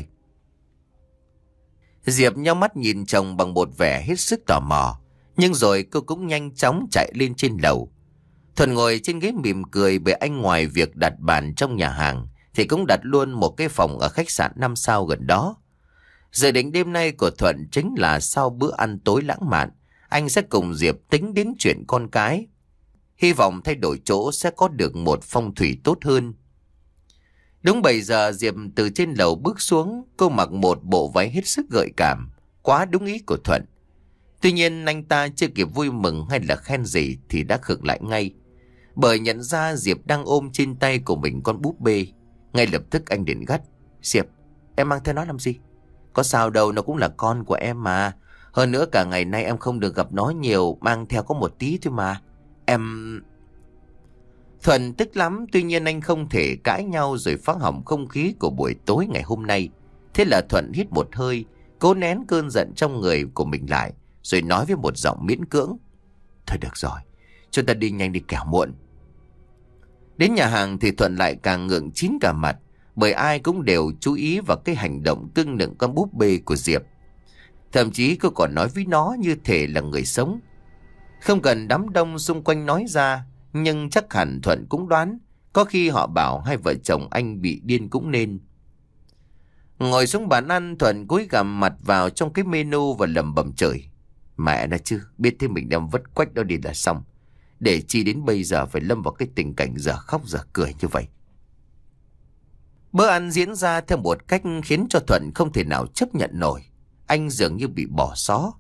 A: Diệp nhắm mắt nhìn chồng bằng một vẻ hết sức tò mò. Nhưng rồi cô cũng nhanh chóng chạy lên trên lầu. Thuận ngồi trên ghế mỉm cười, bởi anh ngoài việc đặt bàn trong nhà hàng thì cũng đặt luôn một cái phòng ở khách sạn năm sao gần đó. Dự định đêm nay của Thuận chính là sau bữa ăn tối lãng mạn, anh sẽ cùng Diệp tính đến chuyện con cái. Hy vọng thay đổi chỗ sẽ có được một phong thủy tốt hơn. Đúng bảy giờ, Diệp từ trên lầu bước xuống. Cô mặc một bộ váy hết sức gợi cảm, quá đúng ý của Thuận. Tuy nhiên anh ta chưa kịp vui mừng hay là khen gì thì đã khựng lại ngay, bởi nhận ra Diệp đang ôm trên tay của mình con búp bê. Ngay lập tức anh liền gắt: Diệp, em mang theo nó làm gì? Có sao đâu, nó cũng là con của em mà. Hơn nữa cả ngày nay em không được gặp nó nhiều, mang theo có một tí thôi mà. Em... Thuận tức lắm, tuy nhiên anh không thể cãi nhau rồi phá hỏng không khí của buổi tối ngày hôm nay. Thế là Thuận hít một hơi, cố nén cơn giận trong người của mình lại, rồi nói với một giọng miễn cưỡng: thôi được rồi, chúng ta đi nhanh đi kẻo muộn. Đến nhà hàng thì Thuận lại càng ngượng chín cả mặt, bởi ai cũng đều chú ý vào cái hành động cưng nựng con búp bê của Diệp. Thậm chí cô còn nói với nó như thể là người sống. Không cần đám đông xung quanh nói ra, nhưng chắc hẳn Thuận cũng đoán, có khi họ bảo hai vợ chồng anh bị điên cũng nên. Ngồi xuống bàn ăn, Thuận cúi gằm mặt vào trong cái menu và lẩm bẩm chửi: mẹ đã chứ, biết thế mình đem vất quách đó đi là xong. Để chi đến bây giờ phải lâm vào cái tình cảnh giờ khóc giờ cười như vậy. Bữa ăn diễn ra theo một cách khiến cho Thuận không thể nào chấp nhận nổi. Anh dường như bị bỏ xó,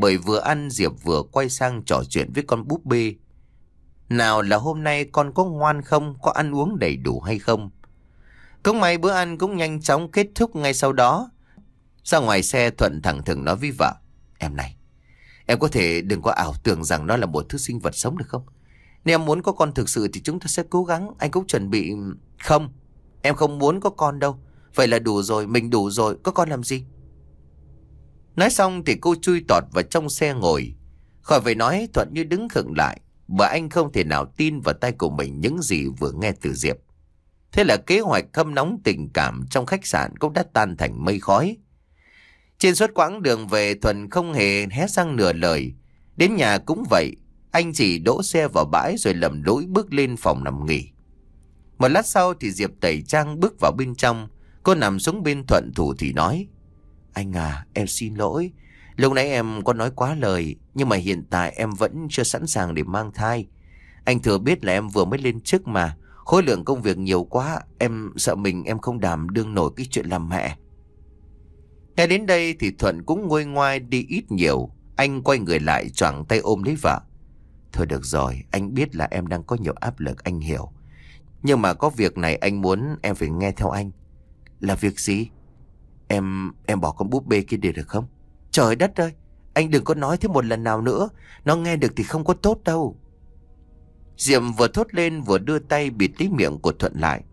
A: bởi vừa ăn Diệp vừa quay sang trò chuyện với con búp bê. Nào là hôm nay con có ngoan không, có ăn uống đầy đủ hay không. Cũng may bữa ăn cũng nhanh chóng kết thúc ngay sau đó. Ra ngoài xe, Thuận thẳng thừng nói với vợ: Em này, em có thể đừng có ảo tưởng rằng nó là một thứ sinh vật sống được không? Nếu em muốn có con thực sự thì chúng ta sẽ cố gắng. Anh cũng chuẩn bị. Không, em không muốn có con đâu. Vậy là đủ rồi, mình đủ rồi, có con làm gì? Nói xong thì cô chui tọt vào trong xe ngồi. Khỏi phải nói, Thuận như đứng khựng lại, bởi anh không thể nào tin vào tay của mình những gì vừa nghe từ Diệp. Thế là kế hoạch hâm nóng tình cảm trong khách sạn cũng đã tan thành mây khói. Trên suốt quãng đường về, Thuận không hề hé răng nửa lời. Đến nhà cũng vậy, anh chỉ đỗ xe vào bãi rồi lầm lũi bước lên phòng nằm nghỉ. Một lát sau thì Diệp tẩy trang bước vào bên trong. Cô nằm xuống bên Thuận thủ thì nói: Anh à, em xin lỗi. Lúc nãy em có nói quá lời, nhưng mà hiện tại em vẫn chưa sẵn sàng để mang thai. Anh thừa biết là em vừa mới lên chức mà, khối lượng công việc nhiều quá, em sợ mình em không đảm đương nổi cái chuyện làm mẹ. Nghe đến đây thì Thuận cũng nguôi ngoai đi ít nhiều. Anh quay người lại choàng tay ôm lấy vợ. Thôi được rồi, anh biết là em đang có nhiều áp lực, anh hiểu. Nhưng mà có việc này anh muốn em phải nghe theo anh. Là việc gì? Em em bỏ con búp bê kia đi được không? Trời đất ơi, anh đừng có nói thêm một lần nào nữa. Nó nghe được thì không có tốt đâu. Diệm vừa thốt lên vừa đưa tay bịt lấy miệng của Thuận lại.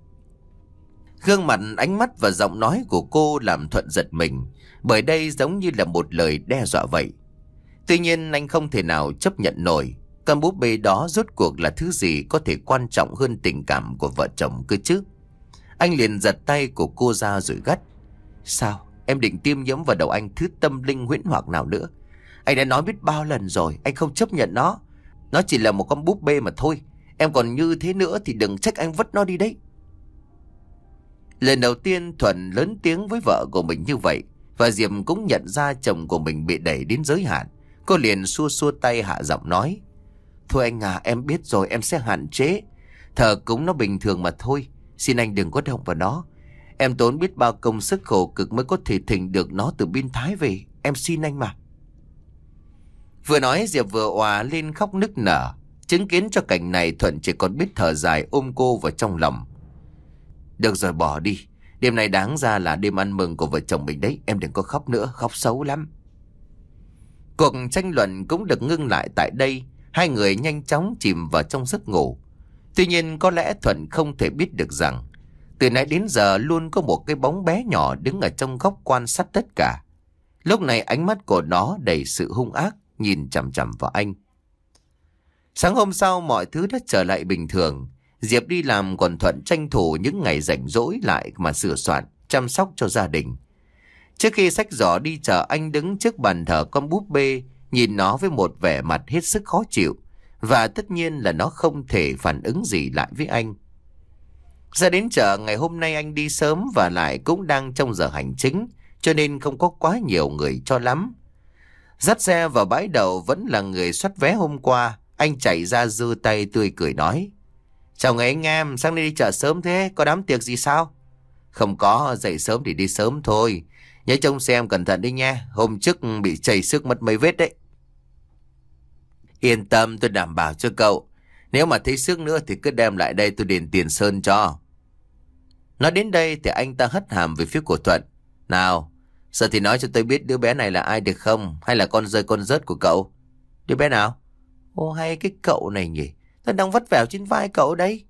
A: Gương mặt, ánh mắt và giọng nói của cô làm Thuận giật mình, bởi đây giống như là một lời đe dọa vậy. Tuy nhiên anh không thể nào chấp nhận nổi. Con búp bê đó rốt cuộc là thứ gì có thể quan trọng hơn tình cảm của vợ chồng cơ chứ? Anh liền giật tay của cô ra rồi gắt: Sao? Em định tiêm nhiễm vào đầu anh thứ tâm linh huyễn hoặc nào nữa? Anh đã nói biết bao lần rồi, anh không chấp nhận nó. Nó chỉ là một con búp bê mà thôi. Em còn như thế nữa thì đừng trách anh vứt nó đi đấy. Lần đầu tiên Thuận lớn tiếng với vợ của mình như vậy, và Diệp cũng nhận ra chồng của mình bị đẩy đến giới hạn. Cô liền xua xua tay hạ giọng nói: Thôi anh à, em biết rồi, em sẽ hạn chế. Thờ cúng nó bình thường mà thôi. Xin anh đừng có động vào nó. Em tốn biết bao công sức khổ cực mới có thể thỉnh được nó từ bên Thái về. Em xin anh mà. Vừa nói Diệp vừa òa lên khóc nức nở. Chứng kiến cho cảnh này, Thuận chỉ còn biết thở dài ôm cô vào trong lòng. Được rồi, bỏ đi. Đêm này đáng ra là đêm ăn mừng của vợ chồng mình đấy. Em đừng có khóc nữa, khóc xấu lắm. Cuộc tranh luận cũng được ngưng lại tại đây. Hai người nhanh chóng chìm vào trong giấc ngủ. Tuy nhiên có lẽ Thuận không thể biết được rằng từ nãy đến giờ luôn có một cái bóng bé nhỏ đứng ở trong góc quan sát tất cả. Lúc này ánh mắt của nó đầy sự hung ác, nhìn chằm chằm vào anh. Sáng hôm sau mọi thứ đã trở lại bình thường. Diệp đi làm, còn Thuận tranh thủ những ngày rảnh rỗi lại mà sửa soạn, chăm sóc cho gia đình. Trước khi xách giỏ đi chợ, anh đứng trước bàn thờ con búp bê, nhìn nó với một vẻ mặt hết sức khó chịu. Và tất nhiên là nó không thể phản ứng gì lại với anh. Ra đến chợ ngày hôm nay anh đi sớm và lại cũng đang trong giờ hành chính, cho nên không có quá nhiều người cho lắm. Dắt xe vào bãi đậu vẫn là người soát vé hôm qua. Anh chạy ra giơ tay tươi cười nói: Chào ngày anh em, sáng nay đi chợ sớm thế, có đám tiệc gì sao? Không có, dậy sớm thì đi sớm thôi. Nhớ trông xem cẩn thận đi nha, hôm trước bị chảy xước mất mấy vết đấy. Yên tâm, tôi đảm bảo cho cậu. Nếu mà thấy xước nữa thì cứ đem lại đây tôi đền tiền sơn cho. Nói đến đây thì anh ta hất hàm về phía của Thuận. Nào, giờ thì nói cho tôi biết đứa bé này là ai được không? Hay là con rơi con rớt của cậu? Đứa bé nào? Ô hay cái cậu này nhỉ? Tôi đang vắt vẻo trên vai cậu đấy.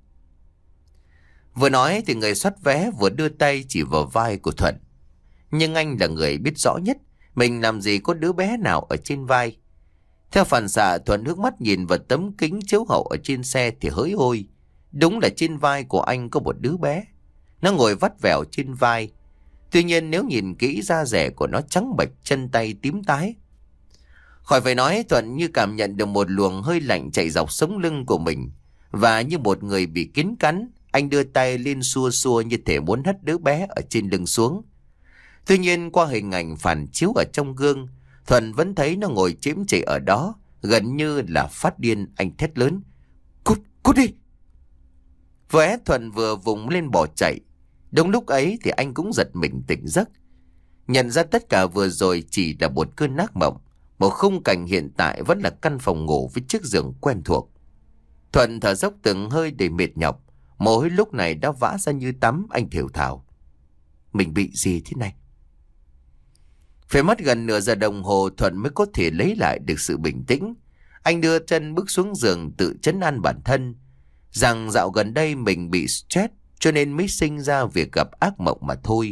A: Vừa nói thì người soát vé vừa đưa tay chỉ vào vai của Thuận. Nhưng anh là người biết rõ nhất mình làm gì có đứa bé nào ở trên vai. Theo phản xạ, Thuận nước mắt nhìn vào tấm kính chiếu hậu ở trên xe thì hỡi ôi. Đúng là trên vai của anh có một đứa bé. Nó ngồi vắt vẻo trên vai. Tuy nhiên nếu nhìn kỹ da rẻ của nó trắng bệch, chân tay tím tái. Khỏi phải nói, Thuận như cảm nhận được một luồng hơi lạnh chạy dọc sống lưng của mình. Và như một người bị kiến cắn, anh đưa tay lên xua xua như thể muốn hất đứa bé ở trên lưng xuống. Tuy nhiên qua hình ảnh phản chiếu ở trong gương, Thuận vẫn thấy nó ngồi chễm chệ ở đó, gần như là phát điên. Anh thét lớn: Cút, cút đi! Vừa hét Thuận vừa vùng lên bỏ chạy. Đúng lúc ấy thì anh cũng giật mình tỉnh giấc, nhận ra tất cả vừa rồi chỉ là một cơn ác mộng. Một khung cảnh hiện tại vẫn là căn phòng ngủ với chiếc giường quen thuộc. Thuận thở dốc từng hơi để mệt nhọc. Mồ hôi lúc này đã vã ra như tắm. Anh thều thào: mình bị gì thế này? Phải mất gần nửa giờ đồng hồ Thuận mới có thể lấy lại được sự bình tĩnh. Anh đưa chân bước xuống giường tự trấn an bản thân rằng dạo gần đây mình bị stress cho nên mới sinh ra việc gặp ác mộng mà thôi.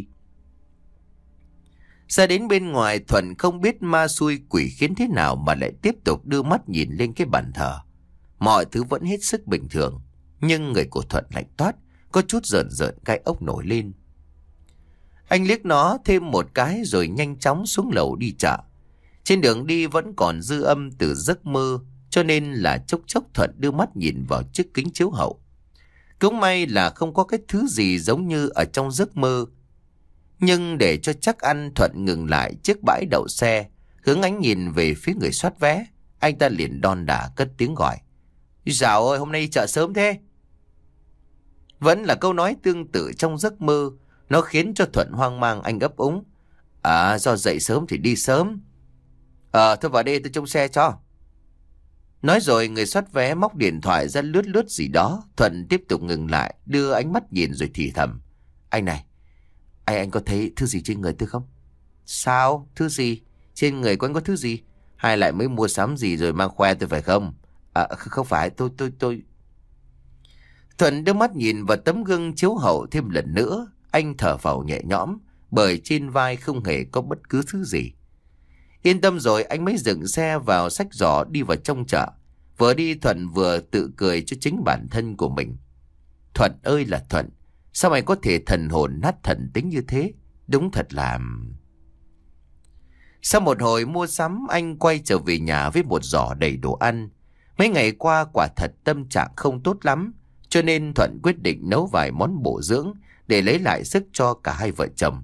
A: Ra đến bên ngoài, Thuận không biết ma xui quỷ khiến thế nào mà lại tiếp tục đưa mắt nhìn lên cái bàn thờ. Mọi thứ vẫn hết sức bình thường, nhưng người của Thuận lạnh toát, có chút rợn rợn gai ốc nổi lên. Anh liếc nó thêm một cái rồi nhanh chóng xuống lầu đi chợ. Trên đường đi vẫn còn dư âm từ giấc mơ, cho nên là chốc chốc Thuận đưa mắt nhìn vào chiếc kính chiếu hậu. Cũng may là không có cái thứ gì giống như ở trong giấc mơ. Nhưng để cho chắc ăn, Thuận ngừng lại chiếc bãi đậu xe, hướng ánh nhìn về phía người soát vé. Anh ta liền đon đả cất tiếng gọi: dạo ơi, hôm nay đi chợ sớm thế? Vẫn là câu nói tương tự trong giấc mơ. Nó khiến cho Thuận hoang mang. Anh ấp úng: À, do dậy sớm thì đi sớm. Ờ, thôi vào đây tôi trông xe cho. Nói rồi người soát vé móc điện thoại ra lướt lướt gì đó. Thuận tiếp tục ngừng lại, đưa ánh mắt nhìn rồi thì thầm: Anh này, anh anh có thấy thứ gì trên người tôi không? Sao? Thứ gì? Trên người của anh có thứ gì? Hay lại mới mua sắm gì rồi mang khoe tôi phải không? À, không phải, tôi, tôi, tôi... Thuận đưa mắt nhìn vào tấm gương chiếu hậu thêm lần nữa. Anh thở phào nhẹ nhõm, bởi trên vai không hề có bất cứ thứ gì. Yên tâm rồi, anh mới dừng xe vào xách giỏ đi vào trong chợ. Vừa đi Thuận vừa tự cười cho chính bản thân của mình. Thuận ơi là Thuận, sao mày có thể thần hồn nát thần tính như thế? Đúng thật là... Sau một hồi mua sắm, anh quay trở về nhà với một giỏ đầy đồ ăn. Mấy ngày qua quả thật tâm trạng không tốt lắm, cho nên Thuận quyết định nấu vài món bổ dưỡng để lấy lại sức cho cả hai vợ chồng.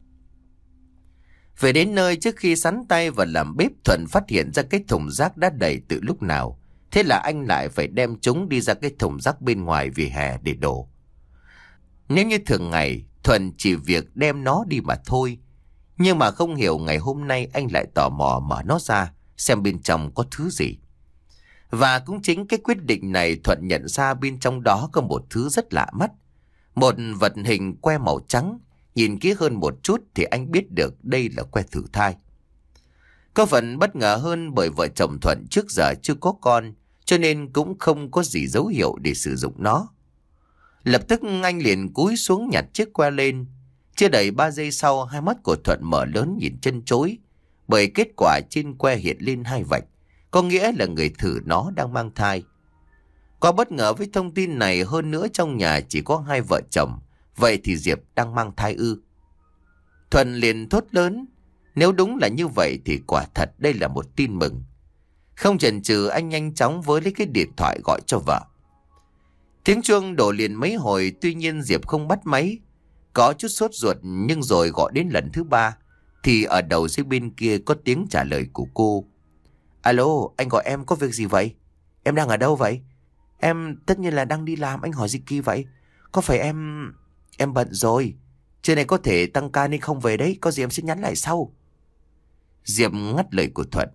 A: Về đến nơi, trước khi sắn tay vào làm bếp, Thuận phát hiện ra cái thùng rác đã đầy từ lúc nào. Thế là anh lại phải đem chúng đi ra cái thùng rác bên ngoài vỉa hè để đổ. Nếu như thường ngày, Thuận chỉ việc đem nó đi mà thôi. Nhưng mà không hiểu ngày hôm nay anh lại tò mò mở nó ra, xem bên trong có thứ gì. Và cũng chính cái quyết định này, Thuận nhận ra bên trong đó có một thứ rất lạ mắt. Một vật hình que màu trắng. Nhìn kỹ hơn một chút thì anh biết được đây là que thử thai. Có phần bất ngờ hơn bởi vợ chồng Thuận trước giờ chưa có con, cho nên cũng không có gì dấu hiệu để sử dụng nó. Lập tức anh liền cúi xuống nhặt chiếc que lên. Chưa đầy ba giây sau, hai mắt của Thuận mở lớn nhìn chân chối, bởi kết quả trên que hiện lên hai vạch, có nghĩa là người thử nó đang mang thai. Có bất ngờ với thông tin này, hơn nữa trong nhà chỉ có hai vợ chồng, vậy thì Diệp đang mang thai ư? Thuận liền thốt lớn, nếu đúng là như vậy thì quả thật đây là một tin mừng. Không chần chừ, anh nhanh chóng với lấy cái điện thoại gọi cho vợ. Tiếng chuông đổ liền mấy hồi, tuy nhiên Diệp không bắt máy. Có chút sốt ruột, nhưng rồi gọi đến lần thứ ba thì ở đầu dây bên kia có tiếng trả lời của cô. Alo, anh gọi em có việc gì vậy? Em đang ở đâu vậy? Em tất nhiên là đang đi làm, anh hỏi gì kỳ vậy? Có phải em... Em bận rồi, trưa nay có thể tăng ca nên không về đấy, có gì em sẽ nhắn lại sau. Diệp ngắt lời của Thuận.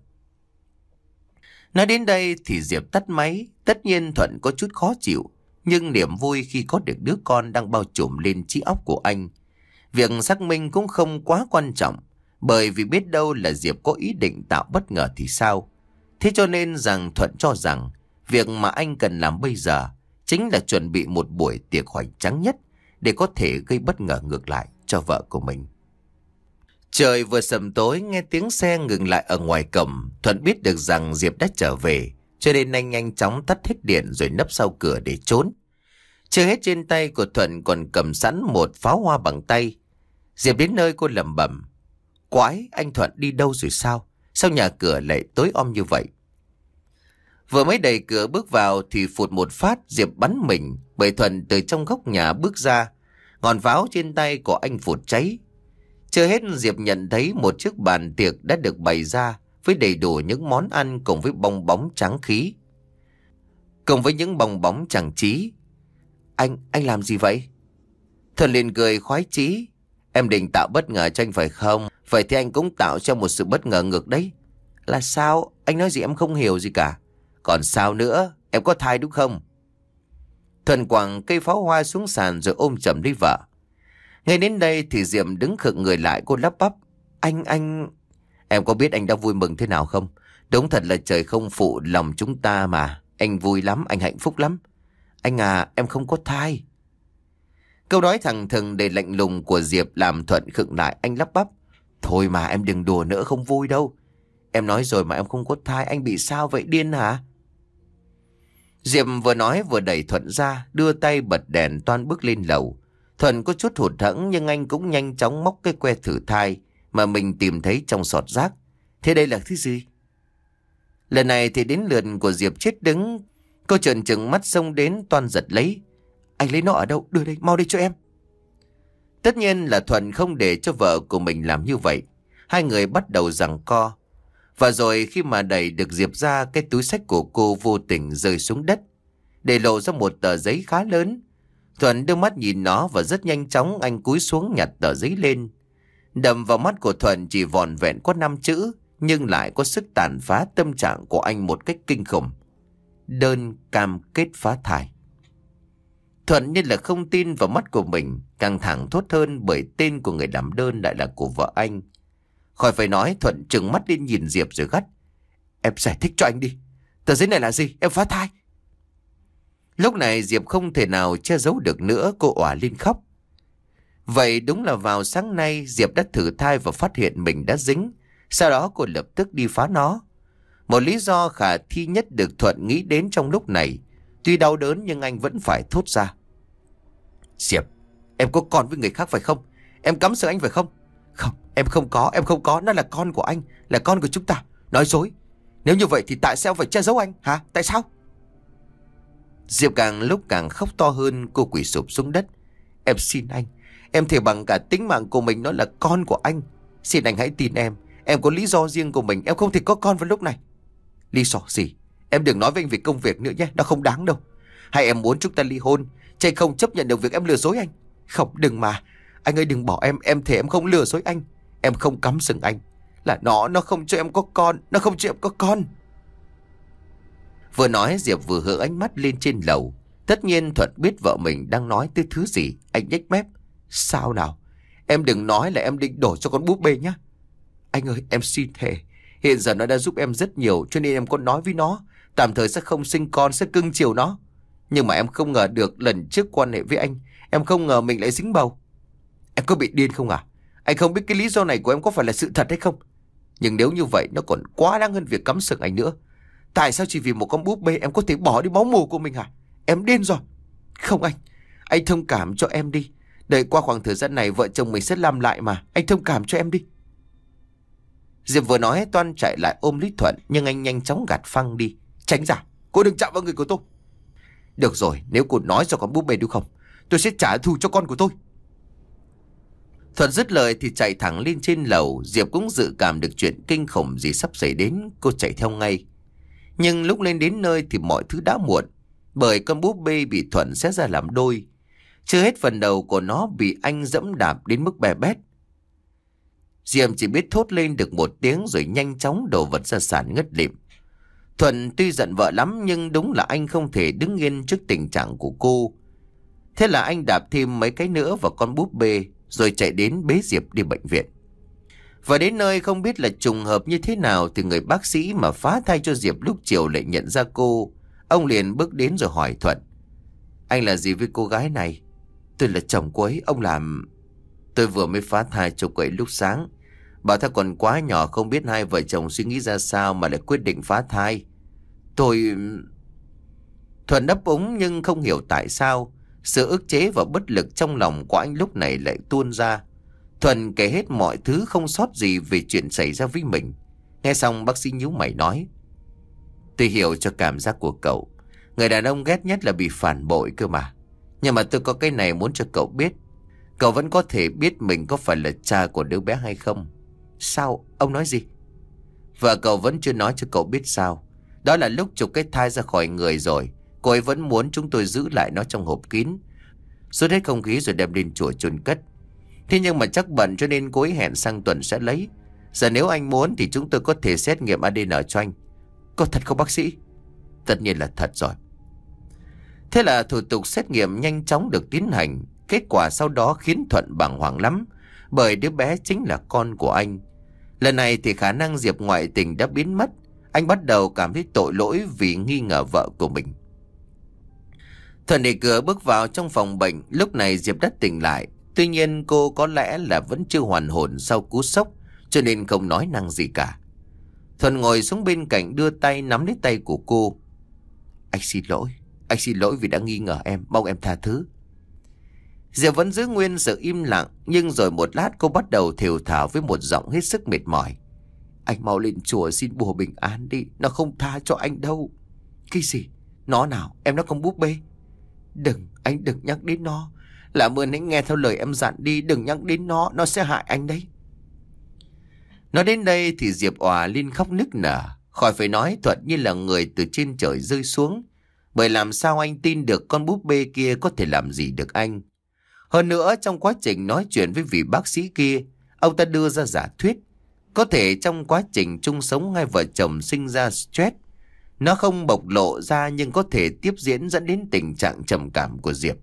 A: Nói đến đây thì Diệp tắt máy. Tất nhiên Thuận có chút khó chịu, nhưng niềm vui khi có được đứa con đang bao trùm lên trí óc của anh. Việc xác minh cũng không quá quan trọng, bởi vì biết đâu là Diệp có ý định tạo bất ngờ thì sao. Thế cho nên rằng Thuận cho rằng việc mà anh cần làm bây giờ chính là chuẩn bị một buổi tiệc hoành tráng nhất để có thể gây bất ngờ ngược lại cho vợ của mình. Trời vừa sầm tối, nghe tiếng xe ngừng lại ở ngoài cổng, Thuận biết được rằng Diệp đã trở về, cho nên anh nhanh chóng tắt hết điện rồi nấp sau cửa để trốn. Chưa hết, trên tay của Thuận còn cầm sẵn một pháo hoa bằng tay. Diệp đến nơi cô lẩm bẩm, quái, anh Thuận đi đâu rồi sao? Sao nhà cửa lại tối om như vậy? Vừa mới đẩy cửa bước vào thì phụt một phát, Diệp bắn mình, bởi Thuận từ trong góc nhà bước ra. Ngọn pháo trên tay của anh phụt cháy. Chưa hết, Diệp nhận thấy một chiếc bàn tiệc đã được bày ra với đầy đủ những món ăn cùng với bong bóng tráng khí, cùng với những bong bóng trang trí. Anh, anh làm gì vậy? Thuận liền cười khoái chí. Em định tạo bất ngờ cho anh phải không? Vậy thì anh cũng tạo cho một sự bất ngờ ngược đấy. Là sao? Anh nói gì em không hiểu gì cả. Còn sao nữa? Em có thai đúng không? Thuận quẳng cây pháo hoa xuống sàn rồi ôm chầm lấy vợ. Ngay đến đây thì Diệp đứng khựng người lại, cô lắp bắp. Anh, anh... Em có biết anh đã vui mừng thế nào không? Đúng thật là trời không phụ lòng chúng ta mà. Anh vui lắm, anh hạnh phúc lắm. Anh à, em không có thai. Câu nói thẳng thừng đầy lạnh lùng của Diệp làm Thuận khựng lại. Anh lắp bắp. Thôi mà em đừng đùa nữa, không vui đâu. Em nói rồi mà em không có thai. Anh bị sao vậy, điên hả? Diệp vừa nói vừa đẩy Thuận ra, đưa tay bật đèn toan bước lên lầu. Thuận có chút hụt hẫng nhưng anh cũng nhanh chóng móc cái que thử thai mà mình tìm thấy trong sọt rác. Thế đây là thứ gì? Lần này thì đến lượt của Diệp chết đứng. Cô trợn trừng mắt xông đến toan giật lấy. Anh lấy nó ở đâu? Đưa đây, mau đây cho em. Tất nhiên là Thuận không để cho vợ của mình làm như vậy. Hai người bắt đầu giằng co. Và rồi khi mà đẩy được Diệp ra, cái túi xách của cô vô tình rơi xuống đất, để lộ ra một tờ giấy khá lớn. Thuận đưa mắt nhìn nó và rất nhanh chóng anh cúi xuống nhặt tờ giấy lên. Đầm vào mắt của Thuận chỉ vòn vẹn có năm chữ, nhưng lại có sức tàn phá tâm trạng của anh một cách kinh khủng. Đơn cam kết phá thai. Thuận như là không tin vào mắt của mình, căng thẳng thốt hơn bởi tên của người làm đơn lại là của vợ anh. Khỏi phải nói, Thuận trừng mắt lên nhìn Diệp rồi gắt. Em giải thích cho anh đi. Tờ giấy này là gì? Em phá thai. Lúc này Diệp không thể nào che giấu được nữa, cô òa lên khóc. Vậy đúng là vào sáng nay Diệp đã thử thai và phát hiện mình đã dính. Sau đó cô lập tức đi phá nó. Một lý do khả thi nhất được Thuận nghĩ đến trong lúc này. Tuy đau đớn nhưng anh vẫn phải thốt ra. Diệp, em có con với người khác phải không? Em cắm sừng anh phải không? Không, em không có, em không có. Nó là con của anh, là con của chúng ta. Nói dối. Nếu như vậy thì tại sao phải che giấu anh? Hả? Tại sao? Diệp càng lúc càng khóc to hơn. Cô quỳ sụp xuống đất. Em xin anh, em thề bằng cả tính mạng của mình nó là con của anh. Xin anh hãy tin em. Em có lý do riêng của mình, em không thể có con vào lúc này. Lý do gì? Em đừng nói với anh về công việc nữa nhé, nó không đáng đâu. Hay em muốn chúng ta ly hôn, chứ anh không chấp nhận được việc em lừa dối anh. Không, đừng mà. Anh ơi đừng bỏ em, em thề em không lừa dối anh. Em không cắm sừng anh. Là nó, nó không cho em có con, nó không cho em có con. Vừa nói Diệp vừa hướng ánh mắt lên trên lầu. Tất nhiên Thuận biết vợ mình đang nói tới thứ gì. Anh nhếch mép. Sao nào? Em đừng nói là em định đổi cho con búp bê nhá. Anh ơi em xin thề, hiện giờ nó đã giúp em rất nhiều, cho nên em có nói với nó tạm thời sẽ không sinh con, sẽ cưng chiều nó. Nhưng mà em không ngờ được lần trước quan hệ với anh, em không ngờ mình lại dính bầu. Em có bị điên không à? Anh không biết cái lý do này của em có phải là sự thật hay không. Nhưng nếu như vậy nó còn quá đáng hơn việc cắm sừng anh nữa. Tại sao chỉ vì một con búp bê em có thể bỏ đi máu mù của mình hả? Em điên rồi. Không anh, anh thông cảm cho em đi. Đợi qua khoảng thời gian này vợ chồng mình sẽ làm lại mà. Anh thông cảm cho em đi. Diệp vừa nói toan chạy lại ôm Lý Thuận, nhưng anh nhanh chóng gạt phăng đi. Tránh ra, cô đừng chạm vào người của tôi. Được rồi, nếu cô nói cho con búp bê đúng không, tôi sẽ trả thù cho con của tôi. Thuận dứt lời thì chạy thẳng lên trên lầu. Diệp cũng dự cảm được chuyện kinh khủng gì sắp xảy đến. Cô chạy theo ngay. Nhưng lúc lên đến nơi thì mọi thứ đã muộn, bởi con búp bê bị Thuận xé ra làm đôi. Chưa hết phần đầu của nó bị anh dẫm đạp đến mức bè bét. Diệp chỉ biết thốt lên được một tiếng rồi nhanh chóng đổ vật ra sàn ngất lịm. Thuận tuy giận vợ lắm nhưng đúng là anh không thể đứng yên trước tình trạng của cô. Thế là anh đạp thêm mấy cái nữa vào con búp bê rồi chạy đến bế Diệp đi bệnh viện. Và đến nơi không biết là trùng hợp như thế nào thì người bác sĩ mà phá thai cho Diệp lúc chiều lại nhận ra cô. Ông liền bước đến rồi hỏi Thuận. Anh là gì với cô gái này? Tôi là chồng cô ấy, ông làm... Tôi vừa mới phá thai cho cô ấy lúc sáng. Bảo thai còn quá nhỏ, không biết hai vợ chồng suy nghĩ ra sao mà lại quyết định phá thai. Tôi... Thuận đáp úng nhưng không hiểu tại sao sự ức chế và bất lực trong lòng của anh lúc này lại tuôn ra. Thuận kể hết mọi thứ không sót gì về chuyện xảy ra với mình. Nghe xong bác sĩ nhíu mày nói. Tôi hiểu cho cảm giác của cậu. Người đàn ông ghét nhất là bị phản bội cơ mà. Nhưng mà tôi có cái này muốn cho cậu biết. Cậu vẫn có thể biết mình có phải là cha của đứa bé hay không. Sao? Ông nói gì? Vợ cậu vẫn chưa nói cho cậu biết sao. Đó là lúc chụp cái thai ra khỏi người rồi, cô ấy vẫn muốn chúng tôi giữ lại nó trong hộp kín, rút hết không khí rồi đem lên chùa chôn cất. Thế nhưng mà chắc bận cho nên cô ấy hẹn sang tuần sẽ lấy. Giờ nếu anh muốn thì chúng tôi có thể xét nghiệm a đê en cho anh. Có thật không bác sĩ? Tất nhiên là thật rồi. Thế là thủ tục xét nghiệm nhanh chóng được tiến hành. Kết quả sau đó khiến Thuận bàng hoàng lắm, bởi đứa bé chính là con của anh. Lần này thì khả năng Diệp ngoại tình đã biến mất. Anh bắt đầu cảm thấy tội lỗi vì nghi ngờ vợ của mình. Thuận đẩy cửa bước vào trong phòng bệnh. Lúc này Diệp đã tỉnh lại. Tuy nhiên cô có lẽ là vẫn chưa hoàn hồn sau cú sốc, cho nên không nói năng gì cả. Thuận ngồi xuống bên cạnh, đưa tay nắm lấy tay của cô. Anh xin lỗi. Anh xin lỗi vì đã nghi ngờ em. Mong em tha thứ. Diệp vẫn giữ nguyên sự im lặng. Nhưng rồi một lát cô bắt đầu thều thào với một giọng hết sức mệt mỏi. Anh mau lên chùa xin bùa bình an đi. Nó không tha cho anh đâu. Cái gì? Nó nào? Em nó không búp bê. Đừng, anh đừng nhắc đến nó. Làm ơn hãy nghe theo lời em dặn đi. Đừng nhắc đến nó, nó sẽ hại anh đấy. Nói đến đây thì Diệp òa lên khóc nức nở. Khỏi phải nói, Thuận như là người từ trên trời rơi xuống. Bởi làm sao anh tin được con búp bê kia có thể làm gì được anh. Hơn nữa, trong quá trình nói chuyện với vị bác sĩ kia, ông ta đưa ra giả thuyết có thể trong quá trình chung sống hai vợ chồng sinh ra stress. Nó không bộc lộ ra nhưng có thể tiếp diễn dẫn đến tình trạng trầm cảm của Diệp.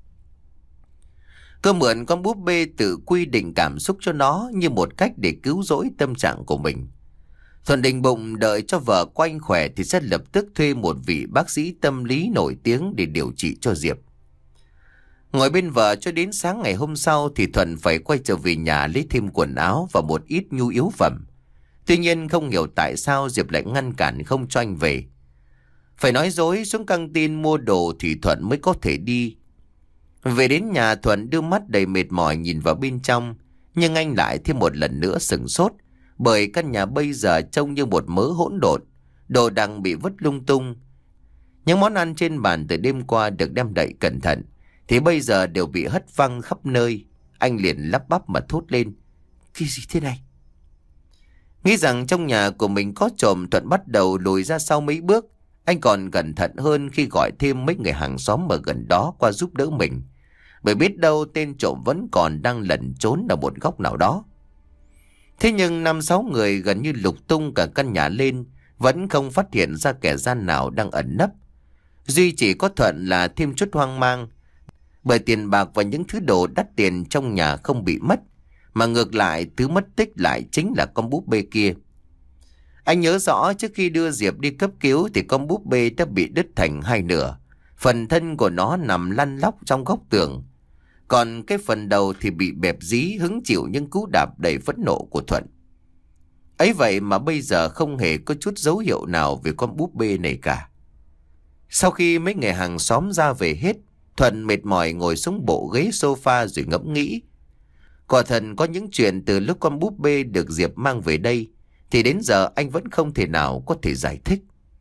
A: Cơ mượn con búp bê tự quy định cảm xúc cho nó như một cách để cứu rỗi tâm trạng của mình. Thuận định bụng đợi cho vợ của anh khỏe thì sẽ lập tức thuê một vị bác sĩ tâm lý nổi tiếng để điều trị cho Diệp. Ngồi bên vợ cho đến sáng ngày hôm sau thì Thuận phải quay trở về nhà lấy thêm quần áo và một ít nhu yếu phẩm. Tuy nhiên không hiểu tại sao Diệp lại ngăn cản không cho anh về. Phải nói dối xuống căng tin mua đồ thì Thuận mới có thể đi. Về đến nhà, Thuận đưa mắt đầy mệt mỏi nhìn vào bên trong. Nhưng anh lại thêm một lần nữa sửng sốt, bởi căn nhà bây giờ trông như một mớ hỗn độn. Đồ đạc bị vứt lung tung. Những món ăn trên bàn từ đêm qua được đem đậy cẩn thận thì bây giờ đều bị hất văng khắp nơi. Anh liền lắp bắp mà thốt lên. Cái gì thế này? Nghĩ rằng trong nhà của mình có trộm, Thuận bắt đầu lùi ra sau mấy bước. Anh còn cẩn thận hơn khi gọi thêm mấy người hàng xóm ở gần đó qua giúp đỡ mình, bởi biết đâu tên trộm vẫn còn đang lẩn trốn ở một góc nào đó. Thế nhưng năm sáu người gần như lục tung cả căn nhà lên, vẫn không phát hiện ra kẻ gian nào đang ẩn nấp. Duy chỉ có Thuận là thêm chút hoang mang, bởi tiền bạc và những thứ đồ đắt tiền trong nhà không bị mất, mà ngược lại thứ mất tích lại chính là con búp bê kia. Anh nhớ rõ trước khi đưa Diệp đi cấp cứu thì con búp bê đã bị đứt thành hai nửa. Phần thân của nó nằm lăn lóc trong góc tường, còn cái phần đầu thì bị bẹp dí hứng chịu những cú đạp đầy phẫn nộ của Thuận. Ấy vậy mà bây giờ không hề có chút dấu hiệu nào về con búp bê này cả. Sau khi mấy người hàng xóm ra về hết, Thuận mệt mỏi ngồi xuống bộ ghế sofa rồi ngẫm nghĩ. Quả thật có những chuyện từ lúc con búp bê được Diệp mang về đây thì đến giờ anh vẫn không thể nào có thể giải thích.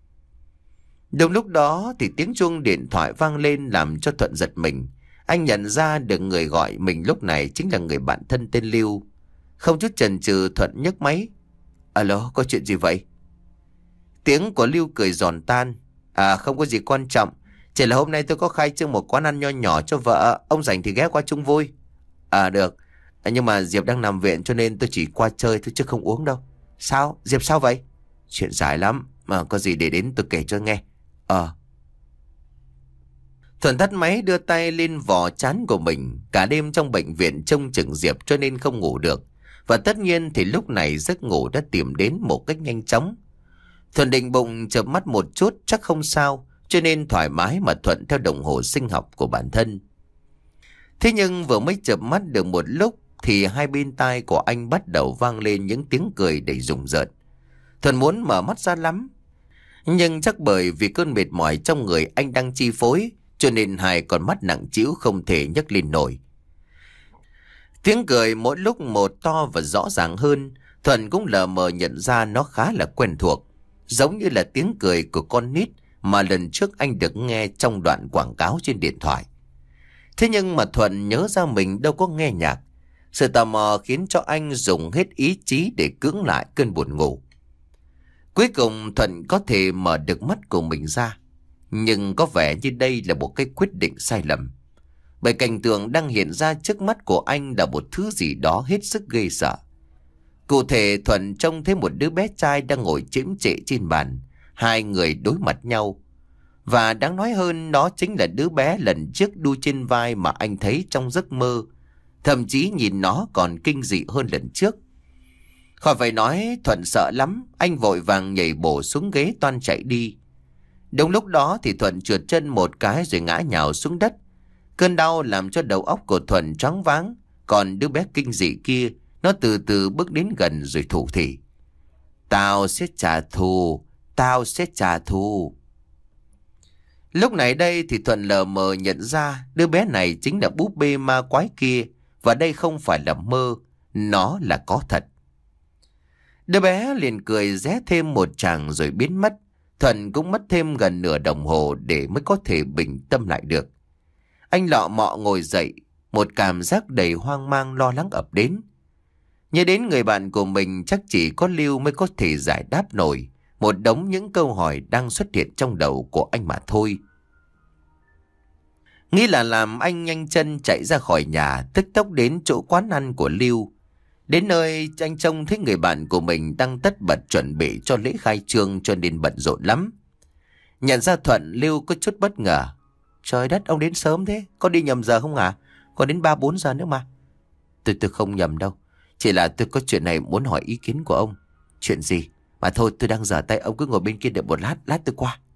A: Đúng lúc đó thì tiếng chuông điện thoại vang lên làm cho Thuận giật mình. Anh nhận ra được người gọi mình lúc này chính là người bạn thân tên Lưu. Không chút chần chừ, Thuận nhấc máy. Alo, có chuyện gì vậy? Tiếng của Lưu cười giòn tan. À, không có gì quan trọng, chỉ là hôm nay tôi có khai trương một quán ăn nho nhỏ cho vợ. Ông rảnh thì ghé qua chung vui. À được, nhưng mà Diệp đang nằm viện cho nên tôi chỉ qua chơi thôi chứ không uống đâu. Sao? Diệp sao vậy? Chuyện dài lắm, mà có gì để đến tôi kể cho nghe. Ờ. Thuận tắt máy, đưa tay lên vò trán của mình. Cả đêm trong bệnh viện trông chừng Diệp cho nên không ngủ được. Và tất nhiên thì lúc này giấc ngủ đã tìm đến một cách nhanh chóng. Thuận định bụng chợp mắt một chút chắc không sao, cho nên thoải mái mà Thuận theo đồng hồ sinh học của bản thân. Thế nhưng vừa mới chợp mắt được một lúc thì hai bên tai của anh bắt đầu vang lên những tiếng cười đầy rùng rợn. Thuận muốn mở mắt ra lắm, nhưng chắc bởi vì cơn mệt mỏi trong người anh đang chi phối, cho nên hai con mắt nặng trĩu không thể nhấc lên nổi. Tiếng cười mỗi lúc một to và rõ ràng hơn. Thuận cũng lờ mờ nhận ra nó khá là quen thuộc, giống như là tiếng cười của con nít mà lần trước anh được nghe trong đoạn quảng cáo trên điện thoại. Thế nhưng mà Thuận nhớ ra mình đâu có nghe nhạc. Sự tò mò khiến cho anh dùng hết ý chí để cưỡng lại cơn buồn ngủ. Cuối cùng Thuận có thể mở được mắt của mình ra. Nhưng có vẻ như đây là một cái quyết định sai lầm, bởi cảnh tượng đang hiện ra trước mắt của anh là một thứ gì đó hết sức ghê sợ. Cụ thể Thuận trông thấy một đứa bé trai đang ngồi chễm chệ trên bàn. Hai người đối mặt nhau. Và đáng nói hơn, đó chính là đứa bé lần trước đu trên vai mà anh thấy trong giấc mơ. Thậm chí nhìn nó còn kinh dị hơn lần trước. Khỏi phải nói, Thuận sợ lắm. Anh vội vàng nhảy bổ xuống ghế toan chạy đi. Đúng lúc đó thì Thuận trượt chân một cái rồi ngã nhào xuống đất. Cơn đau làm cho đầu óc của Thuận choáng váng. Còn đứa bé kinh dị kia, nó từ từ bước đến gần rồi thủ thỉ: "Tao sẽ trả thù, tao sẽ trả thù." Lúc này đây thì Thuận lờ mờ nhận ra đứa bé này chính là búp bê ma quái kia. Và đây không phải là mơ, nó là có thật. Đứa bé liền cười ré thêm một tràng rồi biến mất. Thuận cũng mất thêm gần nửa đồng hồ để mới có thể bình tâm lại được. Anh lọ mọ ngồi dậy, một cảm giác đầy hoang mang lo lắng ập đến. Nhớ đến người bạn của mình, chắc chỉ có Lưu mới có thể giải đáp nổi một đống những câu hỏi đang xuất hiện trong đầu của anh mà thôi. Nghĩ là làm, anh nhanh chân chạy ra khỏi nhà, tức tốc đến chỗ quán ăn của Lưu. Đến nơi, anh trông thấy người bạn của mình đang tất bật chuẩn bị cho lễ khai trương, cho nên bận rộn lắm. Nhận ra Thuận, Lưu có chút bất ngờ: "Trời đất, ông đến sớm thế, có đi nhầm giờ không à? Còn đến ba bốn giờ nữa mà." Tôi tôi không nhầm đâu, chỉ là tôi có chuyện này muốn hỏi ý kiến của ông." "Chuyện gì? Mà thôi, tôi đang dở tay, ông cứ ngồi bên kia đợi một lát, lát tôi qua."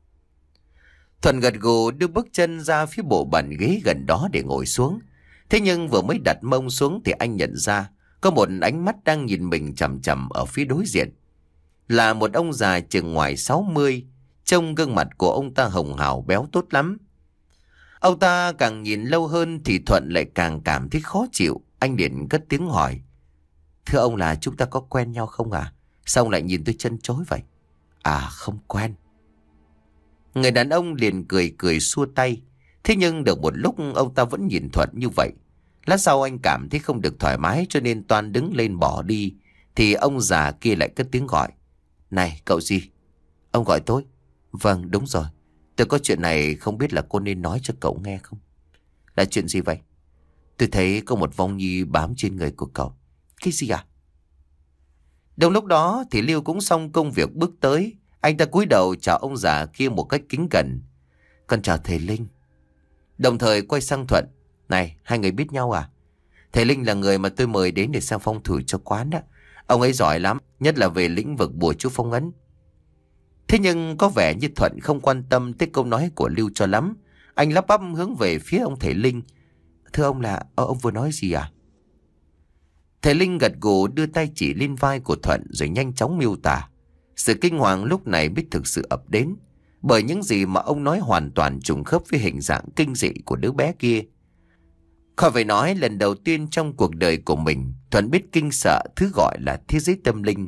A: Thuận gật gù đưa bước chân ra phía bộ bàn ghế gần đó để ngồi xuống. Thế nhưng vừa mới đặt mông xuống thì anh nhận ra có một ánh mắt đang nhìn mình chằm chằm ở phía đối diện. Là một ông già chừng ngoài sáu mươi, trông gương mặt của ông ta hồng hào béo tốt lắm. Ông ta càng nhìn lâu hơn thì Thuận lại càng cảm thấy khó chịu. Anh liền cất tiếng hỏi: "Thưa ông, là chúng ta có quen nhau không à? Sao ông lại nhìn tôi chân chối vậy?" "À, không quen." Người đàn ông liền cười cười xua tay. Thế nhưng được một lúc ông ta vẫn nhìn Thuận như vậy. Lát sau anh cảm thấy không được thoải mái cho nên toan đứng lên bỏ đi. Thì ông già kia lại cất tiếng gọi: "Này cậu gì?" "Ông gọi tôi?" "Vâng, đúng rồi. Tôi có chuyện này không biết là cô nên nói cho cậu nghe không?" "Là chuyện gì vậy?" "Tôi thấy có một vong nhi bám trên người của cậu." "Cái gì à?" Đúng lúc đó thì Lưu cũng xong công việc bước tới. Anh ta cúi đầu chào ông già kia một cách kính cẩn: "Con chào thầy Linh." Đồng thời quay sang Thuận: "Này, hai người biết nhau à? Thầy Linh là người mà tôi mời đến để xem phong thủy cho quán đó. Ông ấy giỏi lắm, nhất là về lĩnh vực bùa chú phong ấn." Thế nhưng có vẻ như Thuận không quan tâm tới câu nói của Lưu cho lắm. Anh lắp bắp hướng về phía ông thầy Linh: "Thưa ông, là ờ, ông vừa nói gì à?" Thầy Linh gật gù đưa tay chỉ lên vai của Thuận rồi nhanh chóng miêu tả. Sự kinh hoàng lúc này mới thực sự ập đến, bởi những gì mà ông nói hoàn toàn trùng khớp với hình dạng kinh dị của đứa bé kia. Khỏi phải nói, lần đầu tiên trong cuộc đời của mình, Thuận biết kinh sợ thứ gọi là thế giới tâm linh.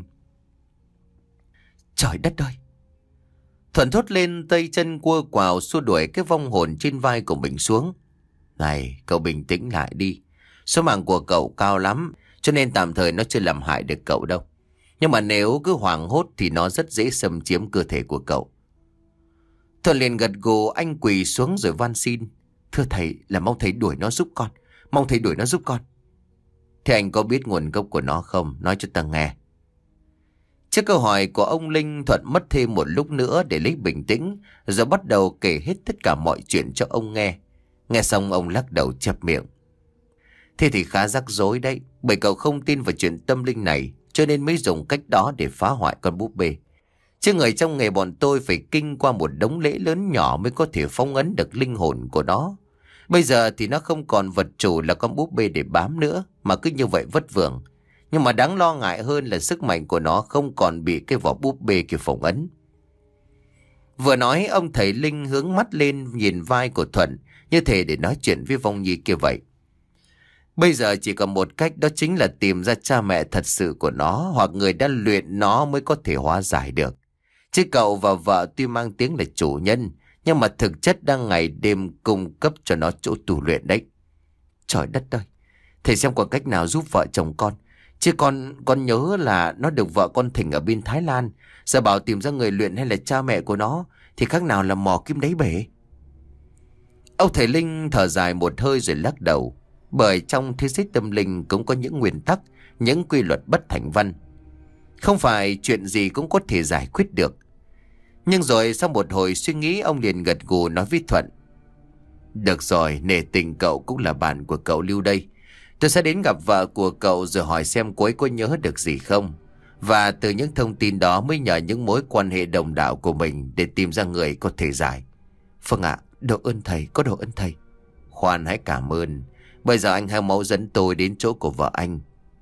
A: Trời đất ơi! Thuận thốt lên, tay chân cua quào xua đuổi cái vong hồn trên vai của mình xuống. "Này, cậu bình tĩnh lại đi. Số mạng của cậu cao lắm, cho nên tạm thời nó chưa làm hại được cậu đâu. Nhưng mà nếu cứ hoảng hốt thì nó rất dễ xâm chiếm cơ thể của cậu." Thuận liền gật gù, anh quỳ xuống rồi van xin: "Thưa thầy, là mong thầy đuổi nó giúp con. Mong thầy đuổi nó giúp con." "Thế anh có biết nguồn gốc của nó không? Nói cho ta nghe." Trước câu hỏi của ông Linh, Thuận mất thêm một lúc nữa để lấy bình tĩnh, rồi bắt đầu kể hết tất cả mọi chuyện cho ông nghe. Nghe xong ông lắc đầu chẹp miệng: "Thế thì khá rắc rối đấy, bởi cậu không tin vào chuyện tâm linh này, cho nên mới dùng cách đó để phá hoại con búp bê. Chứ người trong nghề bọn tôi phải kinh qua một đống lễ lớn nhỏ mới có thể phong ấn được linh hồn của nó. Bây giờ thì nó không còn vật chủ là con búp bê để bám nữa, mà cứ như vậy vất vưởng. Nhưng mà đáng lo ngại hơn là sức mạnh của nó không còn bị cái vỏ búp bê kia phong ấn." Vừa nói, ông thầy Linh hướng mắt lên nhìn vai của Thuận, như thể để nói chuyện với vong nhi kia vậy. Bây giờ chỉ còn một cách, đó chính là tìm ra cha mẹ thật sự của nó, hoặc người đã luyện nó mới có thể hóa giải được. Chứ cậu và vợ tuy mang tiếng là chủ nhân, nhưng mà thực chất đang ngày đêm cung cấp cho nó chỗ tu luyện đấy. Trời đất ơi! Thầy xem có cách nào giúp vợ chồng con. Chứ con con nhớ là nó được vợ con thỉnh ở bên Thái Lan. Giờ bảo tìm ra người luyện hay là cha mẹ của nó thì khác nào là mò kim đáy bể. Ông thầy Linh thở dài một hơi rồi lắc đầu. Bởi trong thế giới tâm linh cũng có những nguyên tắc những quy luật bất thành văn. Không phải chuyện gì cũng có thể giải quyết được. Nhưng rồi sau một hồi suy nghĩ, ông liền gật gù nói với Thuận: Được rồi, nể tình cậu cũng là bạn của cậu Lưu đây. Tôi sẽ đến gặp vợ của cậu rồi hỏi xem cô ấy có nhớ được gì không. Và từ những thông tin đó mới nhờ những mối quan hệ đồng đạo của mình để tìm ra người có thể giải. Vâng ạ, độ ơn thầy, có độ ơn thầy. Khoan, hãy cảm ơn. Bây giờ anh hãy mau dẫn tôi đến chỗ của vợ anh.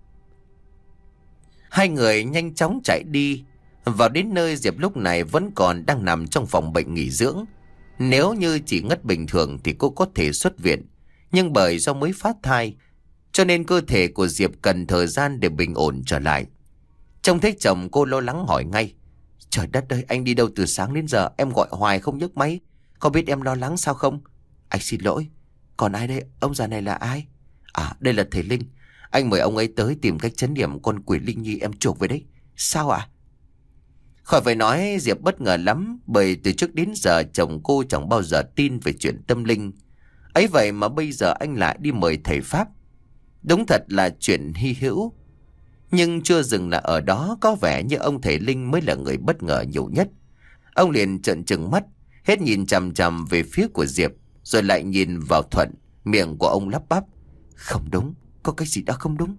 A: Hai người nhanh chóng chạy đi. Vào đến nơi, Diệp lúc này vẫn còn đang nằm trong phòng bệnh nghỉ dưỡng. Nếu như chỉ ngất bình thường thì cô có thể xuất viện. Nhưng bởi do mới phát thai, cho nên cơ thể của Diệp cần thời gian để bình ổn trở lại. Trông thấy chồng, cô lo lắng hỏi ngay: Trời đất ơi, anh đi đâu từ sáng đến giờ? Em gọi hoài không nhấc máy. Có biết em lo lắng sao không? Anh xin lỗi. Còn ai đây? Ông già này là ai? À, đây là thầy Linh. Anh mời ông ấy tới tìm cách trấn yểm con quỷ Linh Nhi em chuộc về đấy. Sao ạ? À? Khỏi phải nói, Diệp bất ngờ lắm. Bởi từ trước đến giờ chồng cô chẳng bao giờ tin về chuyện tâm linh. Ấy vậy mà bây giờ anh lại đi mời thầy Pháp. Đúng thật là chuyện hy hữu. Nhưng chưa dừng là ở đó, có vẻ như ông thầy Linh mới là người bất ngờ nhiều nhất. Ông liền trợn trừng mắt, hết nhìn chằm chằm về phía của Diệp, rồi lại nhìn vào Thuận. Miệng của ông lắp bắp: Không đúng, có cái gì đó không đúng.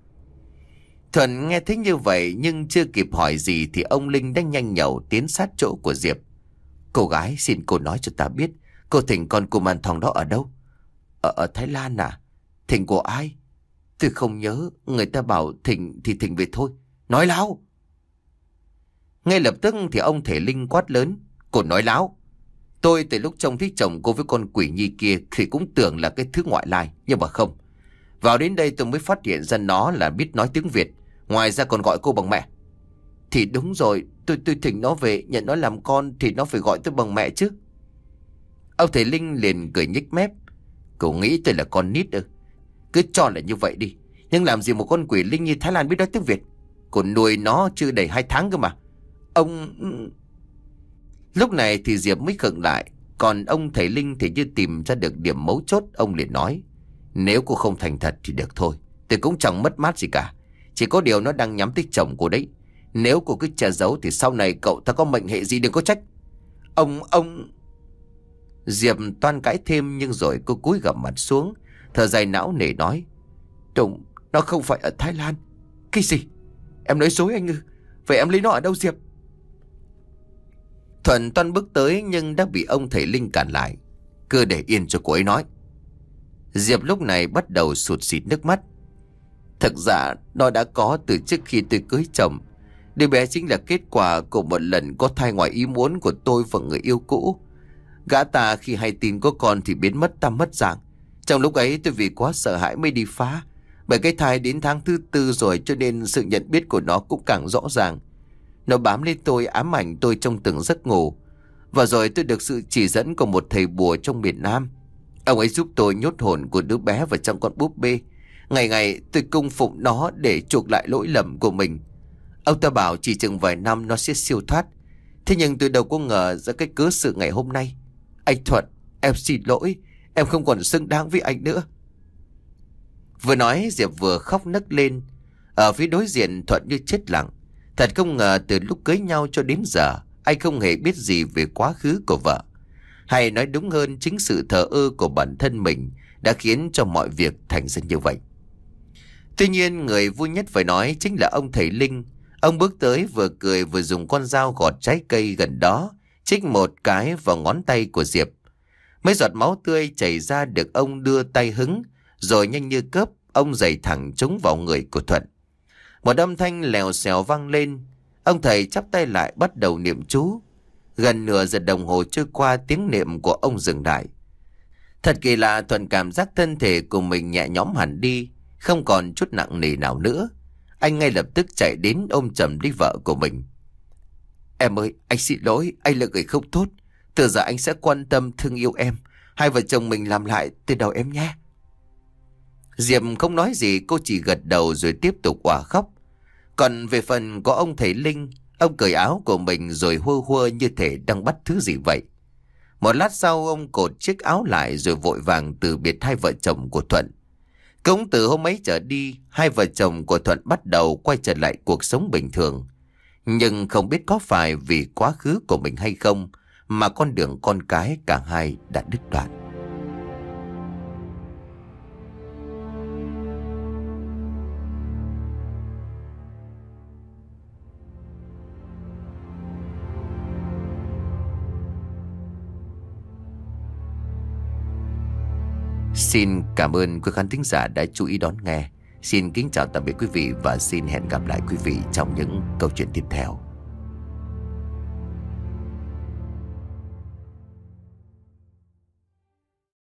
A: Thuận nghe thấy như vậy nhưng chưa kịp hỏi gì thì ông Linh đã nhanh nhẩu tiến sát chỗ của Diệp. Cô gái, xin cô nói cho ta biết, cô thỉnh con cô man thòng đó ở đâu? Ở, ở Thái Lan à? Thỉnh của ai? Tôi không nhớ, người ta bảo thỉnh thì thỉnh về thôi. Nói láo! Ngay lập tức thì ông thầy Linh quát lớn: Cô nói láo! Tôi từ lúc trông thấy chồng cô với con quỷ nhi kia thì cũng tưởng là cái thứ ngoại lai, nhưng mà không. Vào đến đây tôi mới phát hiện ra nó là biết nói tiếng Việt, ngoài ra còn gọi cô bằng mẹ. Thì đúng rồi, tôi tôi thỉnh nó về, nhận nó làm con thì nó phải gọi tôi bằng mẹ chứ. Ông thầy Linh liền cười nhếch mép: Cậu nghĩ tôi là con nít ư? Cứ cho là như vậy đi. Nhưng làm gì một con quỷ Linh như Thái Lan biết nói tiếng Việt? Còn nuôi nó chưa đầy hai tháng cơ mà. Ông... Lúc này thì Diệp mới khựng lại. Còn ông thầy Linh thì như tìm ra được điểm mấu chốt. Ông liền nói: Nếu cô không thành thật thì được thôi, tôi cũng chẳng mất mát gì cả. Chỉ có điều nó đang nhắm tới chồng cô đấy. Nếu cô cứ che giấu thì sau này cậu ta có mệnh hệ gì đừng có trách. Ông... ông... Diệp toan cãi thêm nhưng rồi cô cúi gằm mặt xuống, thở dài não nề nói: Đúng, nó không phải ở Thái Lan. Cái gì? Em nói dối anh ư? Vậy em lấy nó ở đâu Diệp? Thuận toan bước tới nhưng đã bị ông thầy Linh cản lại: Cứ để yên cho cô ấy nói. Diệp lúc này bắt đầu sụt sịt nước mắt. Thực ra nó đã có từ trước khi tôi cưới chồng. Đứa bé chính là kết quả của một lần có thai ngoài ý muốn của tôi và người yêu cũ. Gã ta khi hay tin có con thì biến mất tăm mất dạng. Trong lúc ấy tôi vì quá sợ hãi mới đi phá. Bởi cái thai đến tháng thứ tư rồi cho nên sự nhận biết của nó cũng càng rõ ràng. Nó bám lên tôi, ám ảnh tôi trong từng giấc ngủ. Và rồi tôi được sự chỉ dẫn của một thầy bùa trong miền Nam. Ông ấy giúp tôi nhốt hồn của đứa bé vào trong con búp bê. Ngày ngày tôi cung phụng nó để chuộc lại lỗi lầm của mình. Ông ta bảo chỉ chừng vài năm nó sẽ siêu thoát. Thế nhưng tôi đâu có ngờ ra cái cớ sự ngày hôm nay. Anh Thuận, em xin lỗi. Em không còn xứng đáng với anh nữa. Vừa nói Diệp vừa khóc nấc lên. Ở phía đối diện Thuận như chết lặng. Thật không ngờ từ lúc cưới nhau cho đến giờ anh không hề biết gì về quá khứ của vợ. Hay nói đúng hơn, chính sự thờ ơ của bản thân mình đã khiến cho mọi việc thành ra như vậy. Tuy nhiên người vui nhất phải nói chính là ông thầy Linh. Ông bước tới vừa cười vừa dùng con dao gọt trái cây gần đó, chích một cái vào ngón tay của Diệp. Mấy giọt máu tươi chảy ra được ông đưa tay hứng, rồi nhanh như cớp ông giày thẳng trúng vào người của Thuận. Một âm thanh lèo xèo vang lên. Ông thầy chắp tay lại bắt đầu niệm chú. Gần nửa giờ đồng hồ trôi qua, tiếng niệm của ông dừng lại. Thật kỳ lạ, Thuận cảm giác thân thể của mình nhẹ nhõm hẳn đi, không còn chút nặng nề nào nữa. Anh ngay lập tức chạy đến ôm chầm lấy vợ của mình. Em ơi, anh xin lỗi, anh là người không tốt. Từ giờ anh sẽ quan tâm thương yêu em. Hai vợ chồng mình làm lại từ đầu em nhé. Diệp không nói gì, cô chỉ gật đầu rồi tiếp tục òa khóc. Còn về phần của ông thầy Linh, ông cởi áo của mình rồi hua hua như thể đang bắt thứ gì vậy. Một lát sau ông cột chiếc áo lại rồi vội vàng từ biệt hai vợ chồng của Thuận. Cũng từ hôm ấy trở đi, hai vợ chồng của Thuận bắt đầu quay trở lại cuộc sống bình thường. Nhưng không biết có phải vì quá khứ của mình hay không mà con đường con cái cả hai đã đứt đoạn. Xin cảm ơn quý khán thính giả đã chú ý đón nghe. Xin kính chào tạm biệt quý vị và xin hẹn gặp lại quý vị trong những câu chuyện tiếp theo.